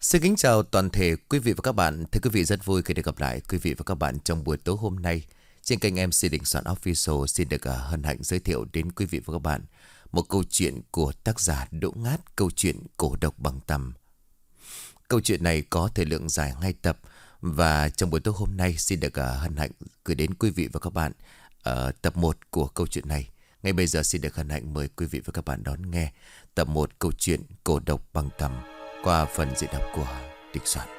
Xin kính chào toàn thể quý vị và các bạn. Thưa quý vị, rất vui khi được gặp lại quý vị và các bạn trong buổi tối hôm nay. Trên kênh MC Đình Soạn Official xin được hân hạnh giới thiệu đến quý vị và các bạn một câu chuyện của tác giả Đỗ Ngát, câu chuyện Cổ Độc Bằng Tằm. Câu chuyện này có thời lượng dài 2 tập và trong buổi tối hôm nay xin được hân hạnh gửi đến quý vị và các bạn tập 1 của câu chuyện này. Ngay bây giờ xin được hân hạnh mời quý vị và các bạn đón nghe tập 1 câu chuyện Cổ Độc Bằng Tằm qua phần diễn đọc của Đình Soạn.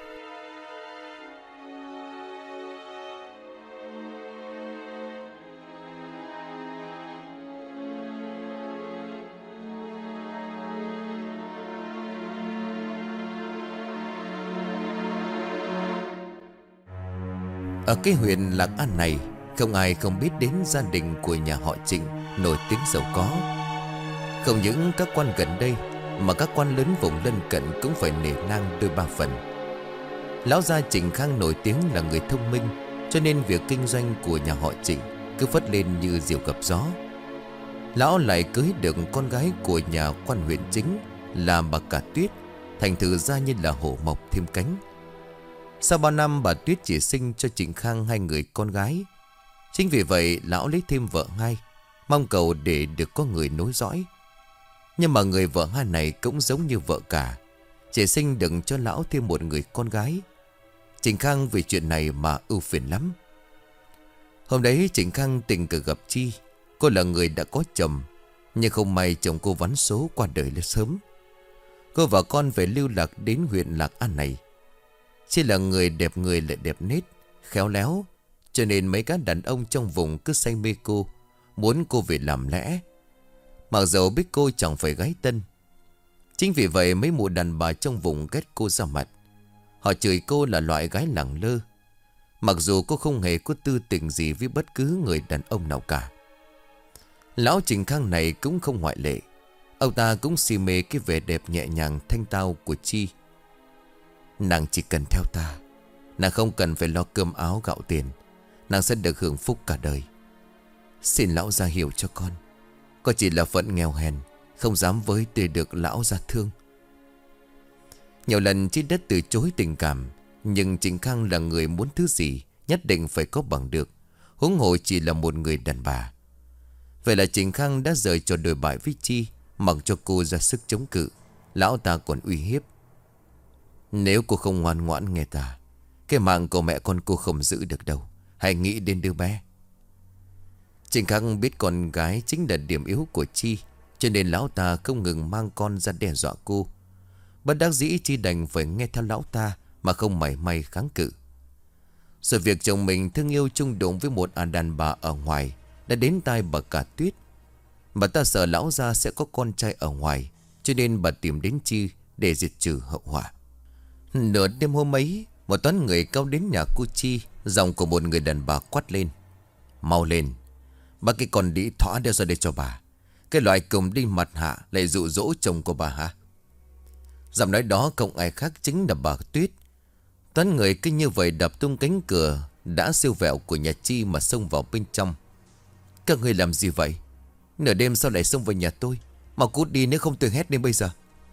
Ở cái huyện Lạc An này, không ai không biết đến gia đình của nhà họ Trịnh nổi tiếng giàu có. Không những các quan gần đây mà các quan lớn vùng lân cận cũng phải nể nang đôi ba phần. Lão gia Trịnh Khang nổi tiếng là người thông minh, cho nên việc kinh doanh của nhà họ Trịnh cứ phất lên như diều gặp gió. Lão lại cưới được con gái của nhà quan huyện chính là bà cả Tuyết, thành thử ra như là hổ mọc thêm cánh. Sau bao năm bà Tuyết chỉ sinh cho Trịnh Khang 2 người con gái. Chính vì vậy lão lấy thêm vợ 2, mong cầu để được có người nối dõi. Nhưng mà người vợ 2 này cũng giống như vợ cả, chỉ sinh đừng cho lão thêm một người con gái. Trịnh Khang vì chuyện này mà ưu phiền lắm. Hôm đấy Trịnh Khang tình cờ gặp Chi. Cô là người đã có chồng, nhưng không may chồng cô vắn số qua đời lên sớm. Cô và con phải lưu lạc đến huyện Lạc An này. Chi là người lại đẹp nết, khéo léo, cho nên mấy các đàn ông trong vùng cứ say mê cô, muốn cô về làm lẽ. Mặc dầu biết cô chẳng phải gái tân. Chính vì vậy mấy mụ đàn bà trong vùng ghét cô ra mặt. Họ chửi cô là loại gái lẳng lơ, mặc dù cô không hề có tư tình gì với bất cứ người đàn ông nào cả. Lão Trịnh Khang này cũng không ngoại lệ. Ông ta cũng si mê cái vẻ đẹp nhẹ nhàng thanh tao của Chi. Nàng chỉ cần theo ta, nàng không cần phải lo cơm áo gạo tiền, nàng sẽ được hưởng phúc cả đời. Xin lão gia hiểu cho con chỉ là phận nghèo hèn, không dám với tề được lão gia thương. Nhiều lần Chi đất từ chối tình cảm, nhưng Trịnh Khang là người muốn thứ gì nhất định phải có bằng được, huống hồ chỉ là một người đàn bà. Vậy là Trịnh Khang đã rời trò đồi bại với Chi, mặc cho cô ra sức chống cự. Lão ta còn uy hiếp: nếu cô không ngoan ngoãn nghe ta, cái mạng của mẹ con cô không giữ được đâu. Hãy nghĩ đến đứa bé. Trịnh Khang biết con gái chính là điểm yếu của Chi, cho nên lão ta không ngừng mang con ra đe dọa cô. Bất đắc dĩ Chi đành phải nghe theo lão ta mà không mảy may kháng cự. Rồi việc chồng mình thương yêu chung đụng với một đàn bà ở ngoài đã đến tai bà cả Tuyết. Bà ta sợ lão gia sẽ có con trai ở ngoài, cho nên bà tìm đến Chi để diệt trừ hậu họa. Nửa đêm hôm ấy, một toán người cao đến nhà cô Chi. Giọng của một người đàn bà quát lên: mau lên, bắt cái con đĩ thỏ đeo ra đây cho bà. Cái loại cùm đi mặt hạ lại dụ dỗ chồng của bà hả? Giọng nói đó không ai khác chính là bà Tuyết. Toán người cứ như vậy đập tung cánh cửa đã siêu vẹo của nhà Chi mà xông vào bên trong. Các người làm gì vậy? Nửa đêm sao lại xông vào nhà tôi? Mau cút đi, nếu không tôi hét đến bây giờ.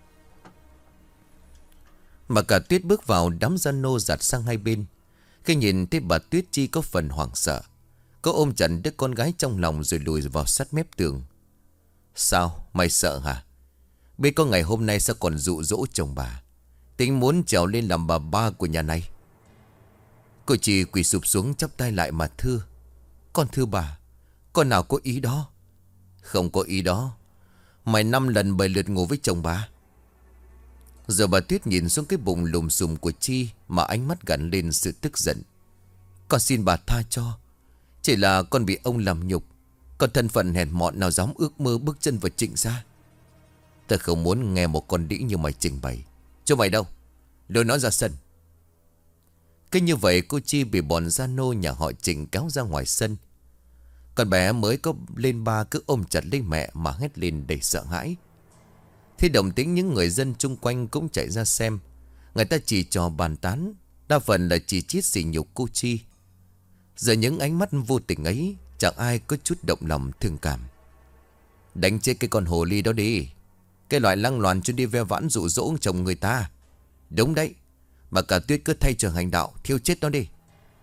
Mà cả Tuyết bước vào, đám gia nô giặt sang hai bên. Khi nhìn thấy bà Tuyết, Chi có phần hoảng sợ. Cô ôm chặt đứa con gái trong lòng rồi lùi vào sát mép tường. Sao? Mày sợ hả? Biết có ngày hôm nay sao còn dụ dỗ chồng bà, tính muốn trèo lên làm bà ba của nhà này. Cô Chi quỳ sụp xuống chắp tay lại mà thưa: con thưa bà, con nào có ý đó. Không có ý đó. Mày 5 lần 7 lượt ngủ với chồng bà. Giờ bà Tuyết nhìn xuống cái bụng lùm xùm của Chi mà ánh mắt gắn lên sự tức giận. Con xin bà tha cho. Chỉ là con bị ông làm nhục. Con thân phận hèn mọn nào dám ước mơ bước chân vào Trịnh gia. Ta không muốn nghe một con đĩ như mày trình bày. Cho mày đâu, lôi nó ra sân. Cứ như vậy cô Chi bị bọn gia nô nhà họ Trịnh kéo ra ngoài sân. Con bé mới có lên ba cứ ôm chặt lấy mẹ mà hét lên đầy sợ hãi. Thì động tĩnh những người dân chung quanh cũng chạy ra xem. Người ta chỉ trò bàn tán, đa phần là chỉ trích sỉ nhục cô Chi. Giờ những ánh mắt vô tình ấy, chẳng ai có chút động lòng thương cảm. Đánh chết cái con hồ ly đó đi. Cái loại lăng loàn cho đi ve vãn dụ dỗ chồng người ta. Đúng đấy, Bà cả Tuyết cứ thay cho hành đạo, thiêu chết nó đi.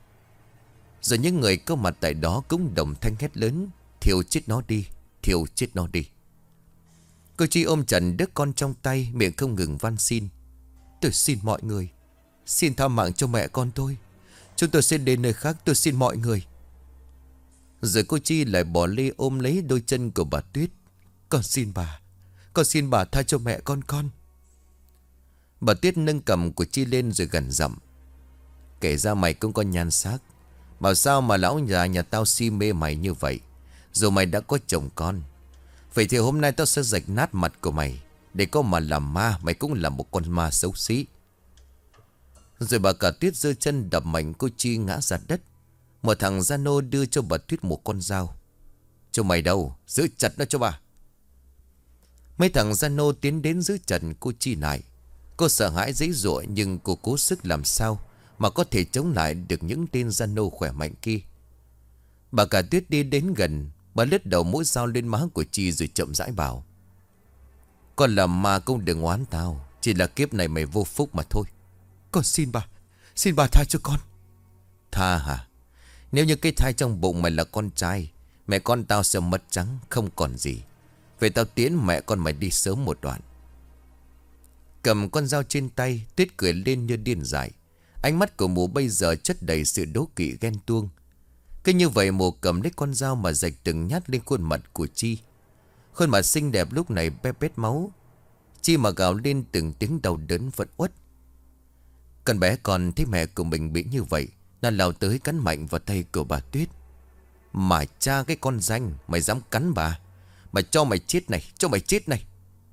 Rồi những người có mặt tại đó cũng đồng thanh hét lớn: thiêu chết nó đi, thiêu chết nó đi. Cô Chi ôm chặt đứa con trong tay, miệng không ngừng van xin: tôi xin mọi người, xin tha mạng cho mẹ con tôi. Chúng tôi sẽ đến nơi khác, tôi xin mọi người. Rồi cô Chi lại bỏ lê ôm lấy đôi chân của bà Tuyết: con xin bà tha cho mẹ con. Bà Tuyết nâng cầm của Chi lên rồi gằn giọng: kể ra mày cũng có nhan sắc, bảo sao mà lão già nhà tao si mê mày như vậy. Dù mày đã có chồng con, vậy thì hôm nay tao sẽ rạch nát mặt của mày. Để có mà làm ma, mày cũng là một con ma xấu xí. Rồi bà cả Tuyết giơ chân đập mạnh cô Chi ngã ra đất. Một thằng gia nô đưa cho bà Tuyết một con dao: cho mày đâu, giữ chặt nó cho bà. Mấy thằng gia nô tiến đến giữ chặt cô Chi lại. Cô sợ hãi giãy giụa, nhưng cô cố sức làm sao mà có thể chống lại được những tên gia nô khỏe mạnh kia. Bà cả Tuyết đi đến gần, bà lướt đầu mũi dao lên má của Chi rồi chậm rãi bảo: con làm ma cũng đừng oán tao, chỉ là kiếp này mày vô phúc mà thôi. Con xin bà tha cho con. Tha hả? Nếu như cái thai trong bụng mày là con trai, mẹ con tao sẽ mất trắng không còn gì. Vậy tao tiễn mẹ con mày đi sớm một đoạn. Cầm con dao trên tay, Tuyết cười lên như điên dại. Ánh mắt của mụ bây giờ chất đầy sự đố kỵ ghen tuông. Cứ như vậy mụ cầm lấy con dao mà rạch từng nhát lên khuôn mặt của Chi. Khuôn mặt xinh đẹp lúc này be bét máu. Chi mà gào lên từng tiếng đau đớn vẫn uất. Con bé còn thấy mẹ của mình bị như vậy, nó lao tới cắn mạnh vào tay của bà Tuyết. Mà cha cái con danh, mày dám cắn bà, mà cho mày chết này, cho mày chết này.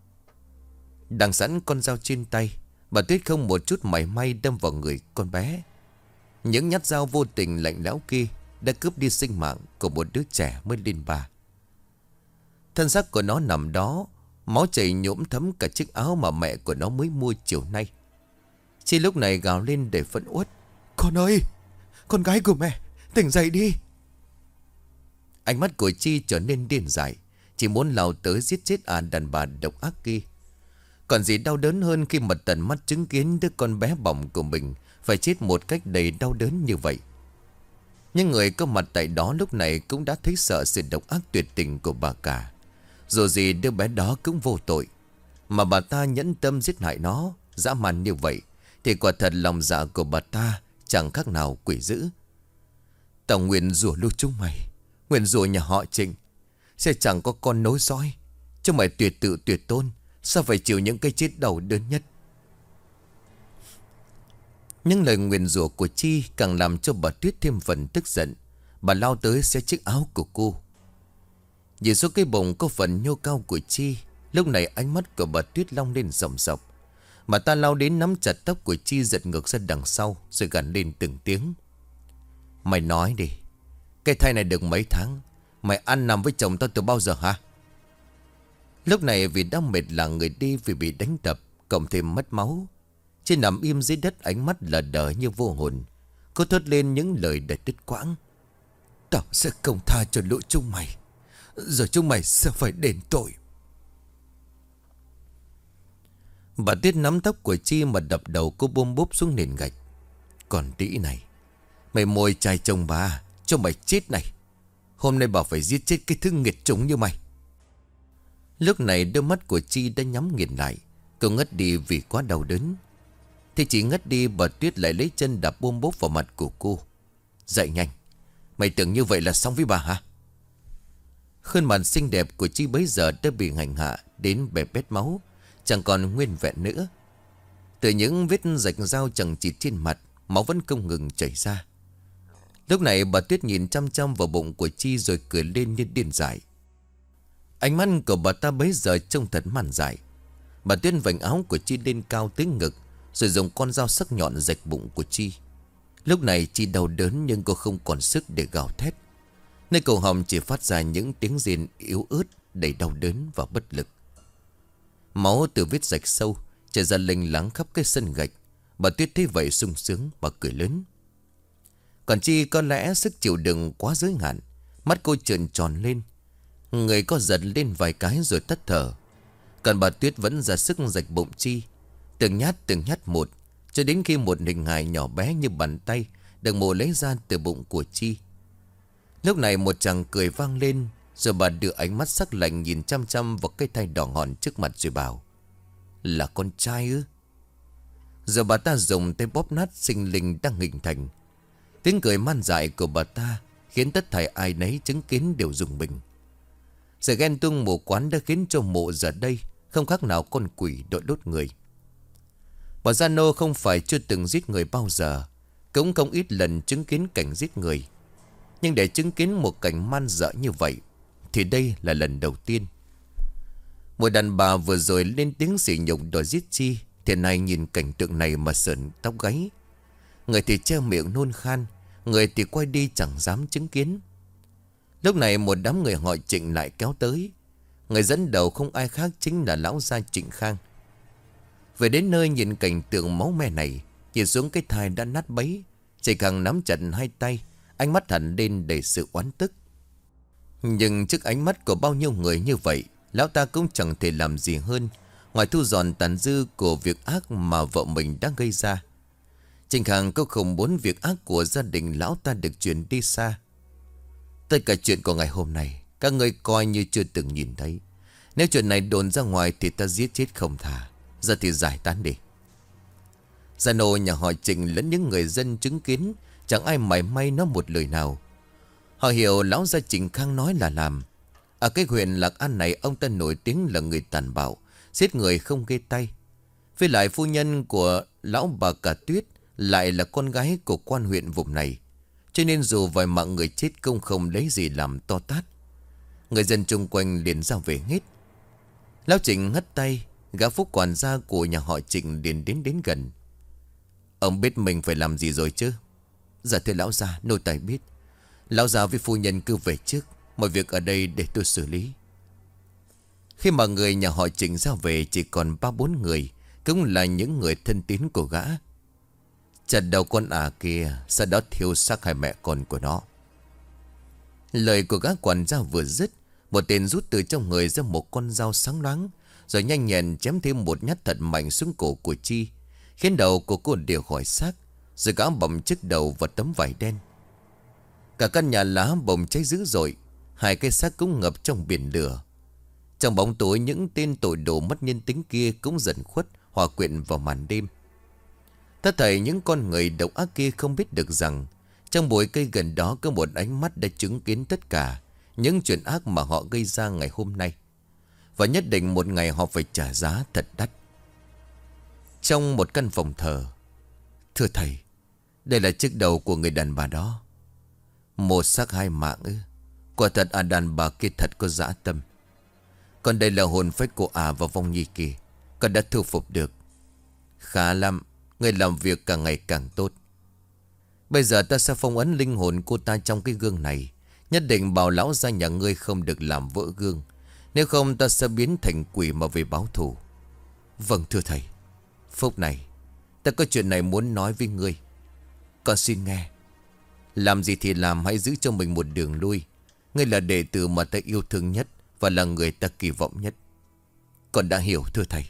Đang sẵn con dao trên tay, bà Tuyết không một chút mảy may đâm vào người con bé. Những nhát dao vô tình lạnh lẽo kia đã cướp đi sinh mạng của một đứa trẻ mới lên 3. Thân xác của nó nằm đó, máu chảy nhuộm thấm cả chiếc áo mà mẹ của nó mới mua chiều nay. Chi lúc này gào lên để phẫn uất: con ơi, con gái của mẹ, tỉnh dậy đi. Ánh mắt của Chi trở nên điên dại, chỉ muốn lao tới giết chết đàn bà độc ác kia. Còn gì đau đớn hơn khi mà tận mắt chứng kiến đứa con bé bỏng của mình phải chết một cách đầy đau đớn như vậy. Những người có mặt tại đó lúc này cũng đã thấy sợ sự độc ác tuyệt tình của bà cả. Dù gì đứa bé đó cũng vô tội, mà bà ta nhẫn tâm giết hại nó dã man như vậy, thì quả thật lòng dạ của bà ta chẳng khác nào quỷ dữ. Tao nguyện rủa lưu chúng mày, nguyện rủa nhà họ Trịnh sẽ chẳng có con nối dõi. Chứ mày tuyệt tự tuyệt tôn, sao phải chịu những cái chết đầu đớn nhất. Những lời nguyền rủa của Chi càng làm cho bà Tuyết thêm phần tức giận. Bà lao tới xé chiếc áo của cô. Nhìn số cái bụng có phần nhô cao của Chi, lúc này ánh mắt của bà Tuyết long lên ròng rọc. Bà ta lao đến nắm chặt tóc của Chi, giật ngược ra đằng sau rồi gằn lên từng tiếng: mày nói đi, cái thai này được mấy tháng, mày ăn nằm với chồng tao từ bao giờ hả? Lúc này vì đã mệt là người đi, vì bị đánh đập cộng thêm mất máu, Chi nằm im dưới đất, ánh mắt lờ đờ như vô hồn. Cô thốt lên những lời đầy đứt quãng: tao sẽ không tha cho lũ chúng mày, rồi chúng mày sẽ phải đền tội. Bà Tuyết nắm tóc của Chi mà đập đầu cô bôm bốp xuống nền gạch: còn đĩ này, mày mồi chài chồng bà, cho mày chết này. Hôm nay bà phải giết chết cái thứ nghiệt chủng như mày. Lúc này đôi mắt của Chi đã nhắm nghiền lại. Cô ngất đi vì quá đau đớn. Thì chỉ ngất đi, bà Tuyết lại lấy chân đạp bôm bốp vào mặt của cô: dậy nhanh, mày tưởng như vậy là xong với bà hả? Khuôn mặt xinh đẹp của Chi bấy giờ đã bị hành hạ đến bè bét máu, chẳng còn nguyên vẹn nữa. Từ những vết rạch dao chằng chịt trên mặt, máu vẫn không ngừng chảy ra. Lúc này bà Tuyết nhìn chăm chăm vào bụng của Chi rồi cười lên như điên dại. Ánh mắt của bà ta bấy giờ trông thật man dại. Bà Tuyết vành áo của Chi lên cao tới ngực, rồi dùng con dao sắc nhọn rạch bụng của Chi. Lúc này Chi đau đớn nhưng cô không còn sức để gào thét. Nơi cổ họng chỉ phát ra những tiếng rên yếu ớt đầy đau đớn và bất lực. Máu từ vết rạch sâu chảy ra lênh láng khắp cái sân gạch. Bà Tuyết thấy vậy sung sướng, bà cười lớn. Còn Chi có lẽ sức chịu đựng quá giới hạn, mắt cô trợn tròn lên, người có giật lên vài cái rồi tắt thở. Còn bà Tuyết vẫn ra sức rạch bụng Chi, từng nhát một, Cho đến khi một hình hài nhỏ bé như bàn tay được mổ lấy ra từ bụng của Chi. Lúc này một chàng cười vang lên. Rồi bà đưa ánh mắt sắc lạnh nhìn chăm chăm vào cái thai đỏ ngòn trước mặt rồi bảo: Là con trai ư? Giờ bà ta dùng tay bóp nát sinh linh đang hình thành. Tiếng cười man dại của bà ta khiến tất thảy ai nấy chứng kiến đều rùng mình. Sự ghen tuông mù quáng đã khiến cho mộ giờ đây không khác nào con quỷ đội đốt người. Bà Gia Nô không phải chưa từng giết người bao giờ, cũng không ít lần chứng kiến cảnh giết người. Nhưng để chứng kiến một cảnh man dợ như vậy thì đây là lần đầu tiên. Một đàn bà vừa rồi lên tiếng sỉ nhục đòi giết Chi, thì nay nhìn cảnh tượng này mà sởn tóc gáy. Người thì che miệng nôn khan, người thì quay đi chẳng dám chứng kiến. Lúc này một đám người họ Trịnh lại kéo tới. Người dẫn đầu không ai khác chính là lão gia Trịnh Khang. Về đến nơi nhìn cảnh tượng máu me này, nhìn xuống cái thai đã nát bấy, Trịnh Khang nắm chặt hai tay, ánh mắt hẳn lên đầy sự oán tức. Nhưng trước ánh mắt của bao nhiêu người như vậy, lão ta cũng chẳng thể làm gì hơn ngoài thu dọn tàn dư của việc ác mà vợ mình đã gây ra. Trịnh Khang cũng không muốn việc ác của gia đình lão ta được truyền đi xa. Tất cả chuyện của ngày hôm nay các người coi như chưa từng nhìn thấy. Nếu chuyện này đồn ra ngoài thì ta giết chết không thà. Giờ thì giải tán đi. Gia nô nhà họ Trịnh lẫn những người dân chứng kiến chẳng ai mảy may nói một lời nào. Họ hiểu lão gia Trịnh Khang nói là làm. Ở cái huyện Lạc An này, ông ta nổi tiếng là người tàn bạo, giết người không ghê tay. Với lại phu nhân của lão bà Cả Tuyết lại là con gái của quan huyện vùng này, cho nên dù vài mạng người chết cũng không lấy gì làm to tát. Người dân chung quanh liền ra về hết. Lão Trịnh hất tay, gã phúc quản gia của nhà họ Trịnh liền đến gần. Ông biết mình phải làm gì rồi chứ? Dạ thưa lão gia, nô tài biết. Lão gia với phu nhân cứ về trước, mọi việc ở đây để tôi xử lý. Khi mà người nhà họ Trịnh ra về chỉ còn 3-4 người, cũng là những người thân tín của gã. Chặt đầu con kia, sau đó thiêu xác hai mẹ con của nó. Lời của gã quản gia vừa dứt, một tên rút từ trong người ra một con dao sáng loáng, rồi nhanh nhẹn chém thêm một nhát thật mạnh xuống cổ của Chi, khiến đầu của cô đều khỏi xác. Rồi gã bầm chiếc đầu vào tấm vải đen. Cả căn nhà lá bồng cháy dữ dội, hai cái xác cũng ngập trong biển lửa. Trong bóng tối, những tên tội đồ mất nhân tính kia cũng dần khuất, hòa quyện vào màn đêm. Tất thảy những con người độc ác kia không biết được rằng trong bụi cây gần đó có một ánh mắt đã chứng kiến tất cả những chuyện ác mà họ gây ra ngày hôm nay. Và nhất định một ngày họ phải trả giá thật đắt. Trong một căn phòng thờ: Thưa thầy, đây là chiếc đầu của người đàn bà đó. Một xác hai mạng ư? Quả thật đàn bà kia thật có dã tâm. Còn đây là hồn phách của và vong nhi kia, con đã thu phục được. Khá lắm, người làm việc càng ngày càng tốt. Bây giờ ta sẽ phong ấn linh hồn cô ta trong cái gương này. Nhất định bảo lão gia nhà ngươi không được làm vỡ gương, nếu không ta sẽ biến thành quỷ mà về báo thù. Vâng thưa thầy. Phúc này, ta có chuyện này muốn nói với ngươi. Con xin nghe. Làm gì thì làm, hãy giữ cho mình một đường lui. Ngươi là đệ tử mà ta yêu thương nhất, và là người ta kỳ vọng nhất. Con đã hiểu thưa thầy.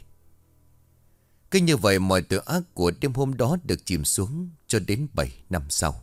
Cứ như vậy mọi tội ác của đêm hôm đó được chìm xuống cho đến 7 năm sau.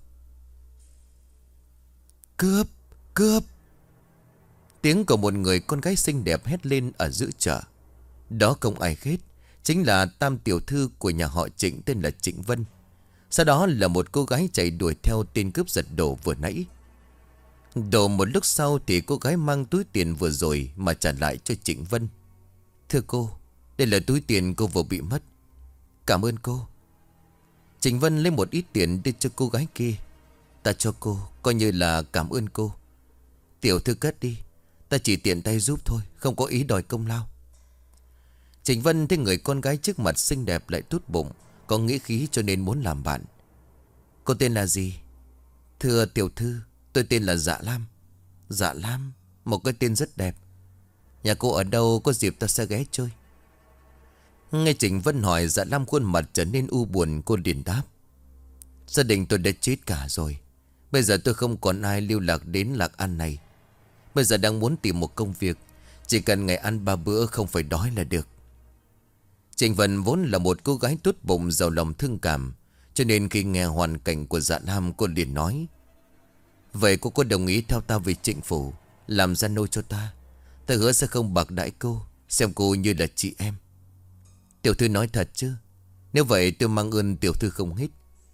Cướp! Cướp! Tiếng của một người con gái xinh đẹp hét lên ở giữa chợ. Đó không ai khác, chính là tam tiểu thư của nhà họ Trịnh tên là Trịnh Vân. Sau đó là một cô gái chạy đuổi theo tên cướp giật đồ vừa nãy. Đồ một lúc sau thì cô gái mang túi tiền vừa rồi mà trả lại cho Trịnh Vân. Thưa cô, đây là túi tiền cô vừa bị mất. Cảm ơn cô. Trịnh Vân lấy một ít tiền đưa cho cô gái kia. Ta cho cô, coi như là cảm ơn cô. Tiểu thư cất đi, ta chỉ tiện tay giúp thôi, không có ý đòi công lao. Trịnh Vân thấy người con gái trước mặt xinh đẹp lại tốt bụng, có nghĩa khí cho nên muốn làm bạn. Cô tên là gì? Thưa tiểu thư, tôi tên là Dạ Lam. Dạ Lam, một cái tên rất đẹp. Nhà cô ở đâu, có dịp ta sẽ ghé chơi. Nghe Trịnh Vân hỏi, Dạ Lam khuôn mặt trở nên u buồn. Cô liền đáp: Gia đình tôi đã chết cả rồi. Bây giờ tôi không còn ai lưu lạc đến Lạc An này. Bây giờ đang muốn tìm một công việc, chỉ cần ngày ăn 3 bữa không phải đói là được. Trịnh Vân vốn là một cô gái tốt bụng, giàu lòng thương cảm, cho nên khi nghe hoàn cảnh của Dạ Lam, cô liền nói: vậy cô có đồng ý theo ta về Trịnh phủ, làm gia nô cho ta? Ta hứa sẽ không bạc đãi cô, xem cô như là chị em. Tiểu thư nói thật chứ? Nếu vậy tôi mang ơn tiểu thư không hết.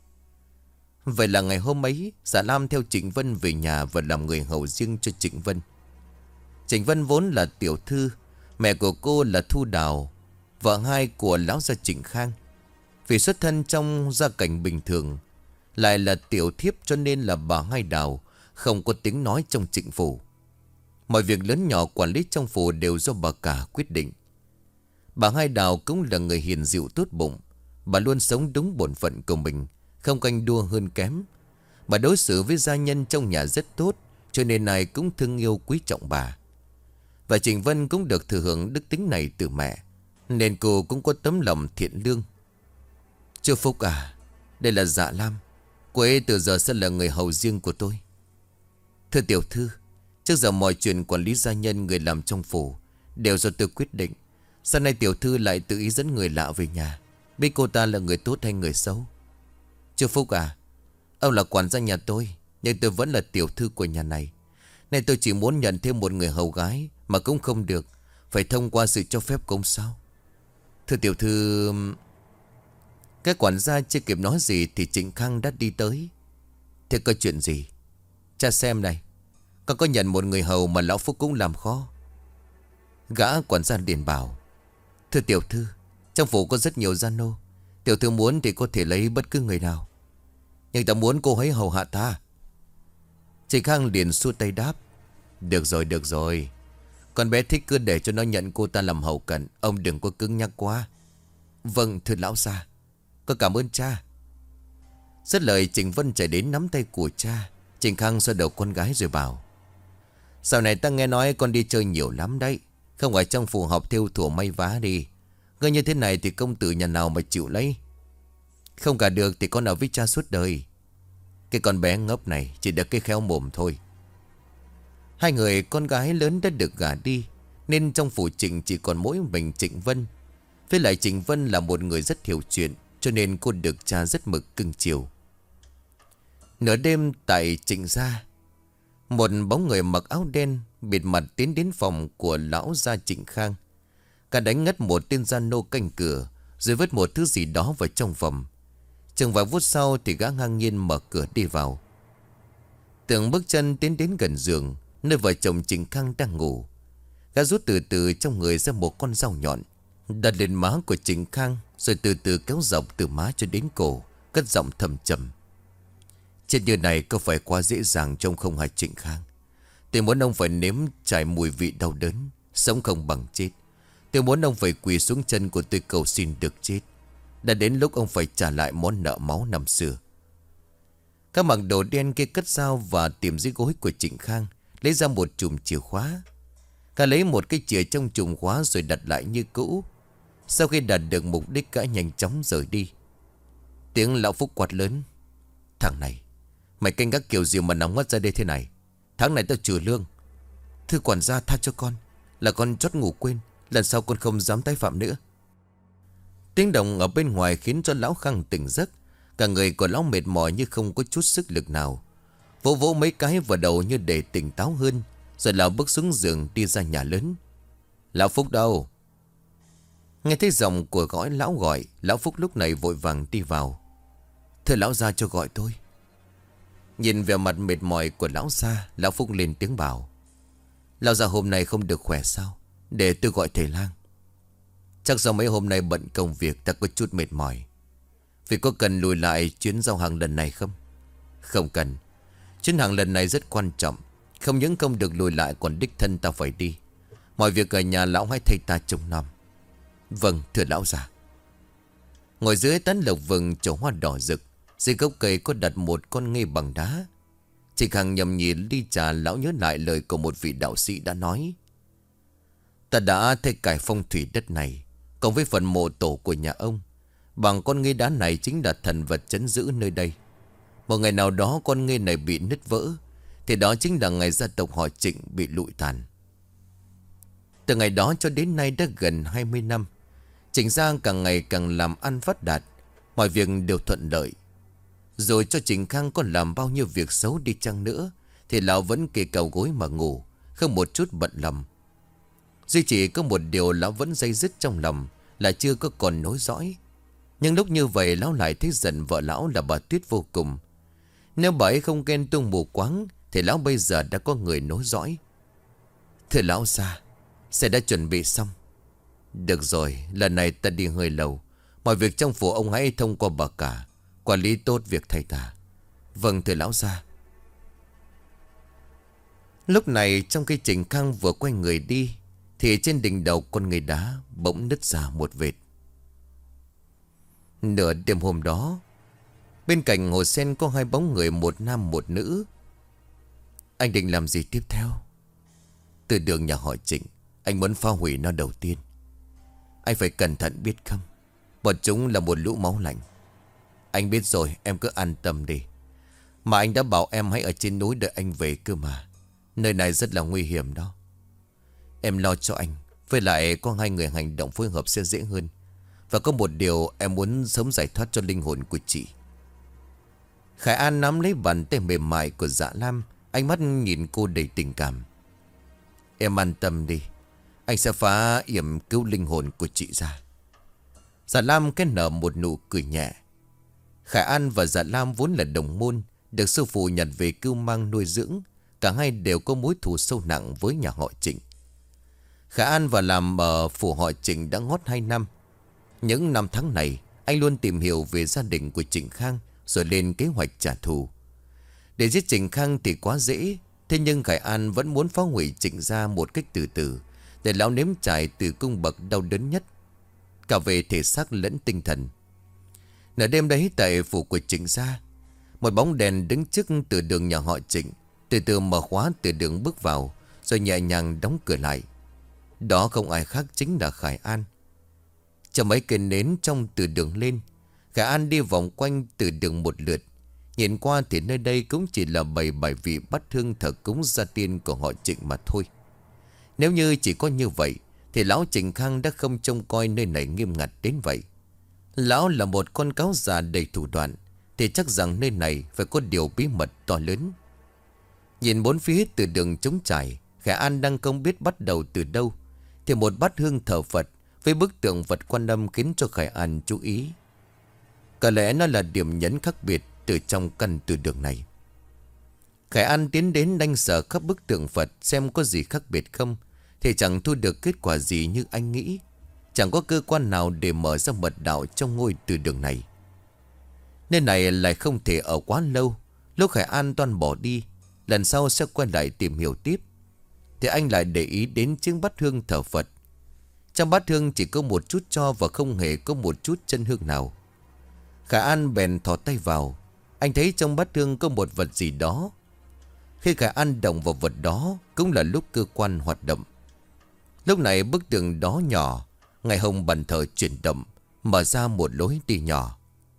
Vậy là ngày hôm ấy, Dạ Lam theo Trịnh Vân về nhà và làm người hầu riêng cho Trịnh Vân. Trịnh Vân vốn là tiểu thư, mẹ của cô là Thu Đào, vợ hai của lão gia Trịnh Khang. Vì xuất thân trong gia cảnh bình thường, lại là tiểu thiếp, cho nên là bà Hai Đào không có tiếng nói trong Trịnh phủ. Mọi việc lớn nhỏ quản lý trong phủ đều do bà cả quyết định. Bà Hai Đào cũng là người hiền dịu tốt bụng. Bà luôn sống đúng bổn phận của mình, không ganh đua hơn kém. Bà đối xử với gia nhân trong nhà rất tốt, cho nên ai cũng thương yêu quý trọng bà. Và Trịnh Vân cũng được thừa hưởng đức tính này từ mẹ, nên cô cũng có tấm lòng thiện lương. Chú Phúc à, đây là Dạ Lam. Cô ấy từ giờ sẽ là người hầu riêng của tôi. Thưa tiểu thư, trước giờ mọi chuyện quản lý gia nhân, người làm trong phủ đều do tôi quyết định. Sau này tiểu thư lại tự ý dẫn người lạ về nhà, biết cô ta là người tốt hay người xấu? Chú Phúc à, ông là quản gia nhà tôi, nhưng tôi vẫn là tiểu thư của nhà này, nên tôi chỉ muốn nhận thêm một người hầu gái mà cũng không được, phải thông qua sự cho phép của ông sao? Thưa tiểu thư... Cái quản gia chưa kịp nói gì thì Trịnh Khang đã đi tới. Thế có chuyện gì? Cha xem này, con có nhận một người hầu mà lão Phúc cũng làm khó. Gã quản gia liền bảo: thưa tiểu thư, trong phủ có rất nhiều gia nô, tiểu thư muốn thì có thể lấy bất cứ người nào, nhưng ta muốn cô ấy hầu hạ ta. Trịnh Khang liền xua tay đáp: được rồi, được rồi, con bé thích cứ để cho nó nhận cô ta làm hầu cận, ông đừng có cứng nhắc quá. Vâng thưa lão gia, con cảm ơn cha. Dứt lời, Trịnh Vân chạy đến nắm tay của cha. Trịnh Khang xoa đầu con gái rồi bảo: sau này ta nghe nói con đi chơi nhiều lắm đấy, không ở trong phủ học thêu thủa may vá đi. Ngươi như thế này thì công tử nhà nào mà chịu lấy. Không cả được thì con ở với cha suốt đời. Cái con bé ngốc này chỉ được cái khéo mồm thôi. Hai người con gái lớn đã được gả đi, nên trong phủ Trịnh chỉ còn mỗi mình Trịnh Vân. Với lại Trịnh Vân là một người rất hiểu chuyện, cho nên cô được cha rất mực cưng chiều. Nửa đêm tại Trịnh gia, một bóng người mặc áo đen bịt mặt tiến đến phòng của lão gia Trịnh Khang. Cả đánh ngất một tên gia nô canh cửa, rồi vứt một thứ gì đó vào trong phòng. Chừng vài phút sau thì gã ngang nhiên mở cửa đi vào. Từng bước chân tiến đến gần giường nơi vợ chồng Trịnh Khang đang ngủ. Gã rút từ từ trong người ra một con dao nhọn, đặt lên má của Trịnh Khang, rồi từ từ kéo dọc từ má cho đến cổ, cất giọng thầm trầm: chết như này có phải quá dễ dàng trông không hả Trịnh Khang? Tôi muốn ông phải nếm trải mùi vị đau đớn, sống không bằng chết. Tôi muốn ông phải quỳ xuống chân của tôi cầu xin được chết. Đã đến lúc ông phải trả lại món nợ máu năm xưa. Các mặc đồ đen kia cất dao và tìm dưới gối của Trịnh Khang, lấy ra một chùm chìa khóa. Cả lấy một cái chìa trong chùm khóa rồi đặt lại như cũ. Sau khi đạt được mục đích, cả nhanh chóng rời đi. Tiếng lão Phúc quát lớn: thằng này, mày canh gác kiểu gì mà nóng ngất ra đây thế này? Tháng này tao trừ lương. Thưa quản gia tha cho con, là con chót ngủ quên, lần sau con không dám tái phạm nữa. Tiếng động ở bên ngoài khiến cho lão Khang tỉnh giấc. Cả người của lão mệt mỏi như không có chút sức lực nào. Vỗ vỗ mấy cái vào đầu như để tỉnh táo hơn, rồi lão bước xuống giường đi ra nhà lớn. Lão Phúc đâu? Nghe thấy giọng của lão gọi, lão Phúc lúc này vội vàng đi vào. Thưa lão gia cho gọi tôi. Nhìn vẻ mặt mệt mỏi của lão gia, lão Phúc lên tiếng bảo: lão gia hôm nay không được khỏe sao? Để tôi gọi thầy lang. Chắc do mấy hôm nay bận công việc ta có chút mệt mỏi. Vì có cần lùi lại chuyến giao hàng lần này không? Không cần. Chuyến hàng lần này rất quan trọng, không những không được lùi lại còn đích thân ta phải đi. Mọi việc ở nhà lão hãy thay ta trông nom. Vâng thưa lão già. Ngồi dưới tán lộc vừng chậu hoa đỏ rực, dưới gốc cây có đặt một con nghê bằng đá. Chị Khang nhầm nhìn ly trà, lão nhớ lại lời của một vị đạo sĩ đã nói: ta đã thay cải phong thủy đất này, cộng với phần mộ tổ của nhà ông, bằng con nghê đá này chính là thần vật trấn giữ nơi đây. Một ngày nào đó con nghê này bị nứt vỡ, thì đó chính là ngày gia tộc họ Trịnh bị lụi tàn. Từ ngày đó cho đến nay đã gần 20 năm, Trịnh gia càng ngày càng làm ăn phát đạt, mọi việc đều thuận lợi. Rồi cho Trịnh Khang có làm bao nhiêu việc xấu đi chăng nữa thì lão vẫn kê cao gối mà ngủ, không một chút bận lòng. Duy chỉ có một điều lão vẫn day dứt trong lòng là chưa có còn nối dõi. Nhưng lúc như vậy lão lại thấy giận vợ lão là bà Tuyết vô cùng. Nếu bà ấy không ghen tuông mù quáng thì lão bây giờ đã có người nối dõi. Thưa lão gia, xe đã chuẩn bị xong. Được rồi, lần này ta đi hơi lâu. Mọi việc trong phủ ông hãy thông qua bà cả, quản lý tốt việc thay ta. Vâng thưa lão gia. Lúc này trong khi Trịnh Khang vừa quay người đi thì trên đỉnh đầu con người đá bỗng nứt ra một vệt. Nửa đêm hôm đó, bên cạnh hồ sen có hai bóng người, một nam một nữ. Anh định làm gì tiếp theo? Từ đường nhà họ Trịnh, anh muốn phá hủy nó đầu tiên. Anh phải cẩn thận biết không? Bọn chúng là một lũ máu lạnh. Anh biết rồi, em cứ an tâm đi. Mà anh đã bảo em hãy ở trên núi đợi anh về cơ mà. Nơi này rất là nguy hiểm đó. Em lo cho anh. Với lại có hai người hành động phối hợp sẽ dễ hơn. Và có một điều em muốn sớm giải thoát cho linh hồn của chị. Khải An nắm lấy bàn tay mềm mại của Dạ Lam, ánh mắt nhìn cô đầy tình cảm. Em an tâm đi, anh sẽ phá yểm cứu linh hồn của chị ra. Dạ Lam cái nở một nụ cười nhẹ. Khải An và Dạ Lam vốn là đồng môn, được sư phụ nhận về cưu mang nuôi dưỡng. Cả hai đều có mối thù sâu nặng với nhà họ Trịnh. Khải An vào làm ở phủ họ Trịnh đã ngót 2 năm. Những năm tháng này anh luôn tìm hiểu về gia đình của Trịnh Khang, rồi lên kế hoạch trả thù. Để giết Trịnh Khang thì quá dễ. Thế nhưng Khải An vẫn muốn phá hủy Trịnh gia một cách từ từ, để lão nếm trải từ cung bậc đau đớn nhất, cả về thể xác lẫn tinh thần. Nửa đêm đấy tại phủ của Trịnh gia, một bóng đèn đứng trước từ đường nhà họ Trịnh, từ từ mở khóa từ đường bước vào, rồi nhẹ nhàng đóng cửa lại. Đó không ai khác chính là Khải An. Cho mấy cây nến trong từ đường lên, Khải An đi vòng quanh từ đường một lượt. Nhìn qua thì nơi đây cũng chỉ là bày bài vị bát hương thờ cúng gia tiên của họ Trịnh mà thôi. Nếu như chỉ có như vậy thì lão Trịnh Khang đã không trông coi nơi này nghiêm ngặt đến vậy. Lão là một con cáo già đầy thủ đoạn, thì chắc rằng nơi này phải có điều bí mật to lớn. Nhìn bốn phía từ đường trống trải, Khải An đang không biết bắt đầu từ đâu, thì một bát hương thờ Phật với bức tượng Phật Quan Âm khiến cho Khải An chú ý. Có lẽ nó là điểm nhấn khác biệt từ trong căn từ đường này. Khải An tiến đến đánh sờ khắp bức tượng Phật xem có gì khác biệt không, thì chẳng thu được kết quả gì như anh nghĩ. Chẳng có cơ quan nào để mở ra mật đạo trong ngôi từ đường này. Nơi này lại không thể ở quá lâu. Lúc Khải An toan bỏ đi, lần sau sẽ quay lại tìm hiểu tiếp, thì anh lại để ý đến chiếc bát hương thờ Phật. Trong bát hương chỉ có một chút tro và không hề có một chút chân hương nào. Khải An bèn thò tay vào. Anh thấy trong bát hương có một vật gì đó. Khi Khải An động vào vật đó cũng là lúc cơ quan hoạt động. Lúc này bức tường đó nhỏ, ngày hồng bàn thờ chuyển động, mở ra một lối đi nhỏ.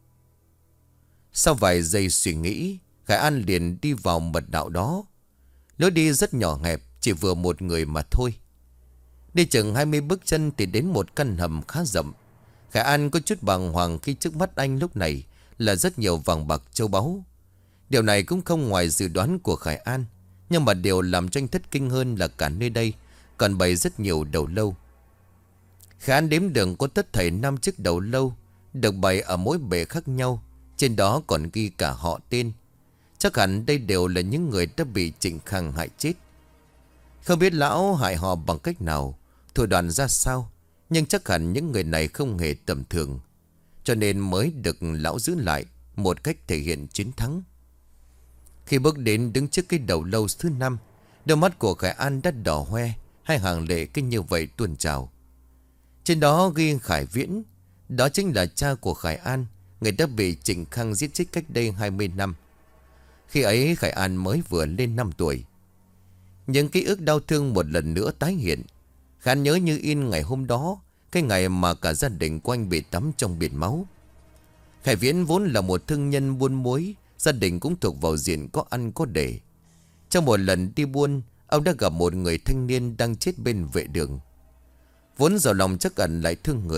Sau vài giây suy nghĩ, Khải An liền đi vào mật đạo đó. Lối đi rất nhỏ hẹp, chỉ vừa một người mà thôi. Đi chừng 20 bước chân thì đến một căn hầm khá rộng. Khải An có chút bàng hoàng khi trước mắt anh lúc này là rất nhiều vàng bạc châu báu. Điều này cũng không ngoài dự đoán của Khải An. Nhưng mà điều làm cho anh thất kinh hơn là cả nơi đây còn bày rất nhiều đầu lâu. Khải An đếm đường có tất thảy 5 chiếc đầu lâu, được bày ở mỗi bề khác nhau. Trên đó còn ghi cả họ tên. Chắc hẳn đây đều là những người đã bị Trịnh Khang hại chết. Không biết lão hại họ bằng cách nào, thủ đoạn ra sao, nhưng chắc hẳn những người này không hề tầm thường, cho nên mới được lão giữ lại một cách thể hiện chiến thắng. Khi bước đến đứng trước cái đầu lâu thứ 5, đôi mắt của Khải An đã đỏ hoe, hai hàng lệ cứ như vậy tuôn trào. Trên đó ghi Khải Viễn, đó chính là cha của Khải An, người đã bị Trịnh Khang giết chết cách đây 20 năm. Khi ấy Khải An mới vừa lên 5 tuổi. Những ký ức đau thương một lần nữa tái hiện. Khải An nhớ như in ngày hôm đó, cái ngày mà cả gia đình của anh bị tắm trong biển máu. Khải Viễn vốn là một thương nhân buôn muối, gia đình cũng thuộc vào diện có ăn có để. Trong một lần đi buôn, ông đã gặp một người thanh niên đang chết bên vệ đường. Vốn giàu lòng chắc ẩn lại thương người,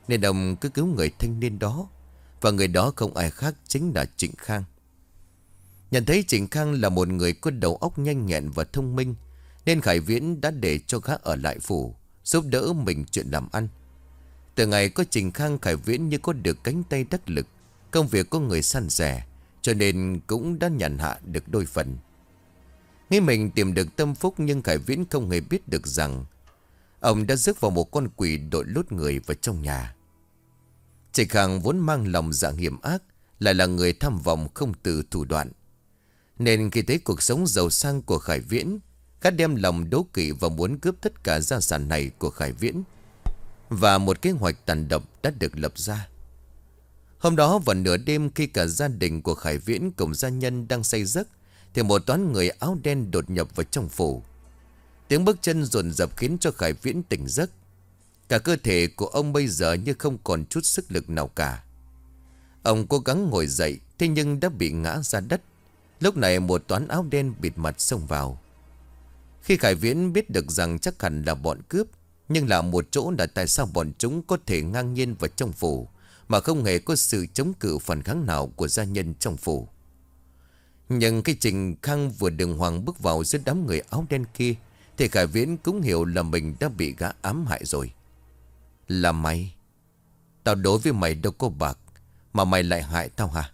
nên ông cứ cứu người thanh niên đó. Và người đó không ai khác chính là Trịnh Khang. Nhận thấy Trịnh Khang là một người có đầu óc nhanh nhẹn và thông minh, nên Khải Viễn đã để cho gã ở lại phủ, giúp đỡ mình chuyện làm ăn. Từ ngày có Trịnh Khang, Khải Viễn như có được cánh tay đắc lực, công việc có người san sẻ, cho nên cũng đã nhàn hạ được đôi phần. Nghĩ mình tìm được tâm phúc, nhưng Khải Viễn không hề biết được rằng ông đã rước vào một con quỷ đội lốt người vào trong nhà. Trịnh Khang vốn mang lòng dạ hiểm ác, lại là người tham vọng không từ thủ đoạn, nên khi thấy cuộc sống giàu sang của Khải Viễn, gã đem lòng đố kỵ và muốn cướp tất cả gia sản này của Khải Viễn. Và một kế hoạch tàn độc đã được lập ra. Hôm đó vào nửa đêm, khi cả gia đình của Khải Viễn cùng gia nhân đang say giấc, thì một toán người áo đen đột nhập vào trong phủ. Tiếng bước chân dồn dập khiến cho Khải Viễn tỉnh giấc. Cả cơ thể của ông bây giờ như không còn chút sức lực nào cả. Ông cố gắng ngồi dậy, thế nhưng đã bị ngã ra đất. Lúc này một toán áo đen bịt mặt xông vào. Khi Khải Viễn biết được rằng chắc hẳn là bọn cướp, nhưng là một chỗ là tại sao bọn chúng có thể ngang nhiên vào trong phủ mà không hề có sự chống cự phản kháng nào của gia nhân trong phủ. Nhưng khi Trịnh Khang vừa đường hoàng bước vào giữa đám người áo đen kia, thì Khải Viễn cũng hiểu là mình đã bị gã ám hại rồi. Là mày? Tao đối với mày đâu có bạc, mà mày lại hại tao hả?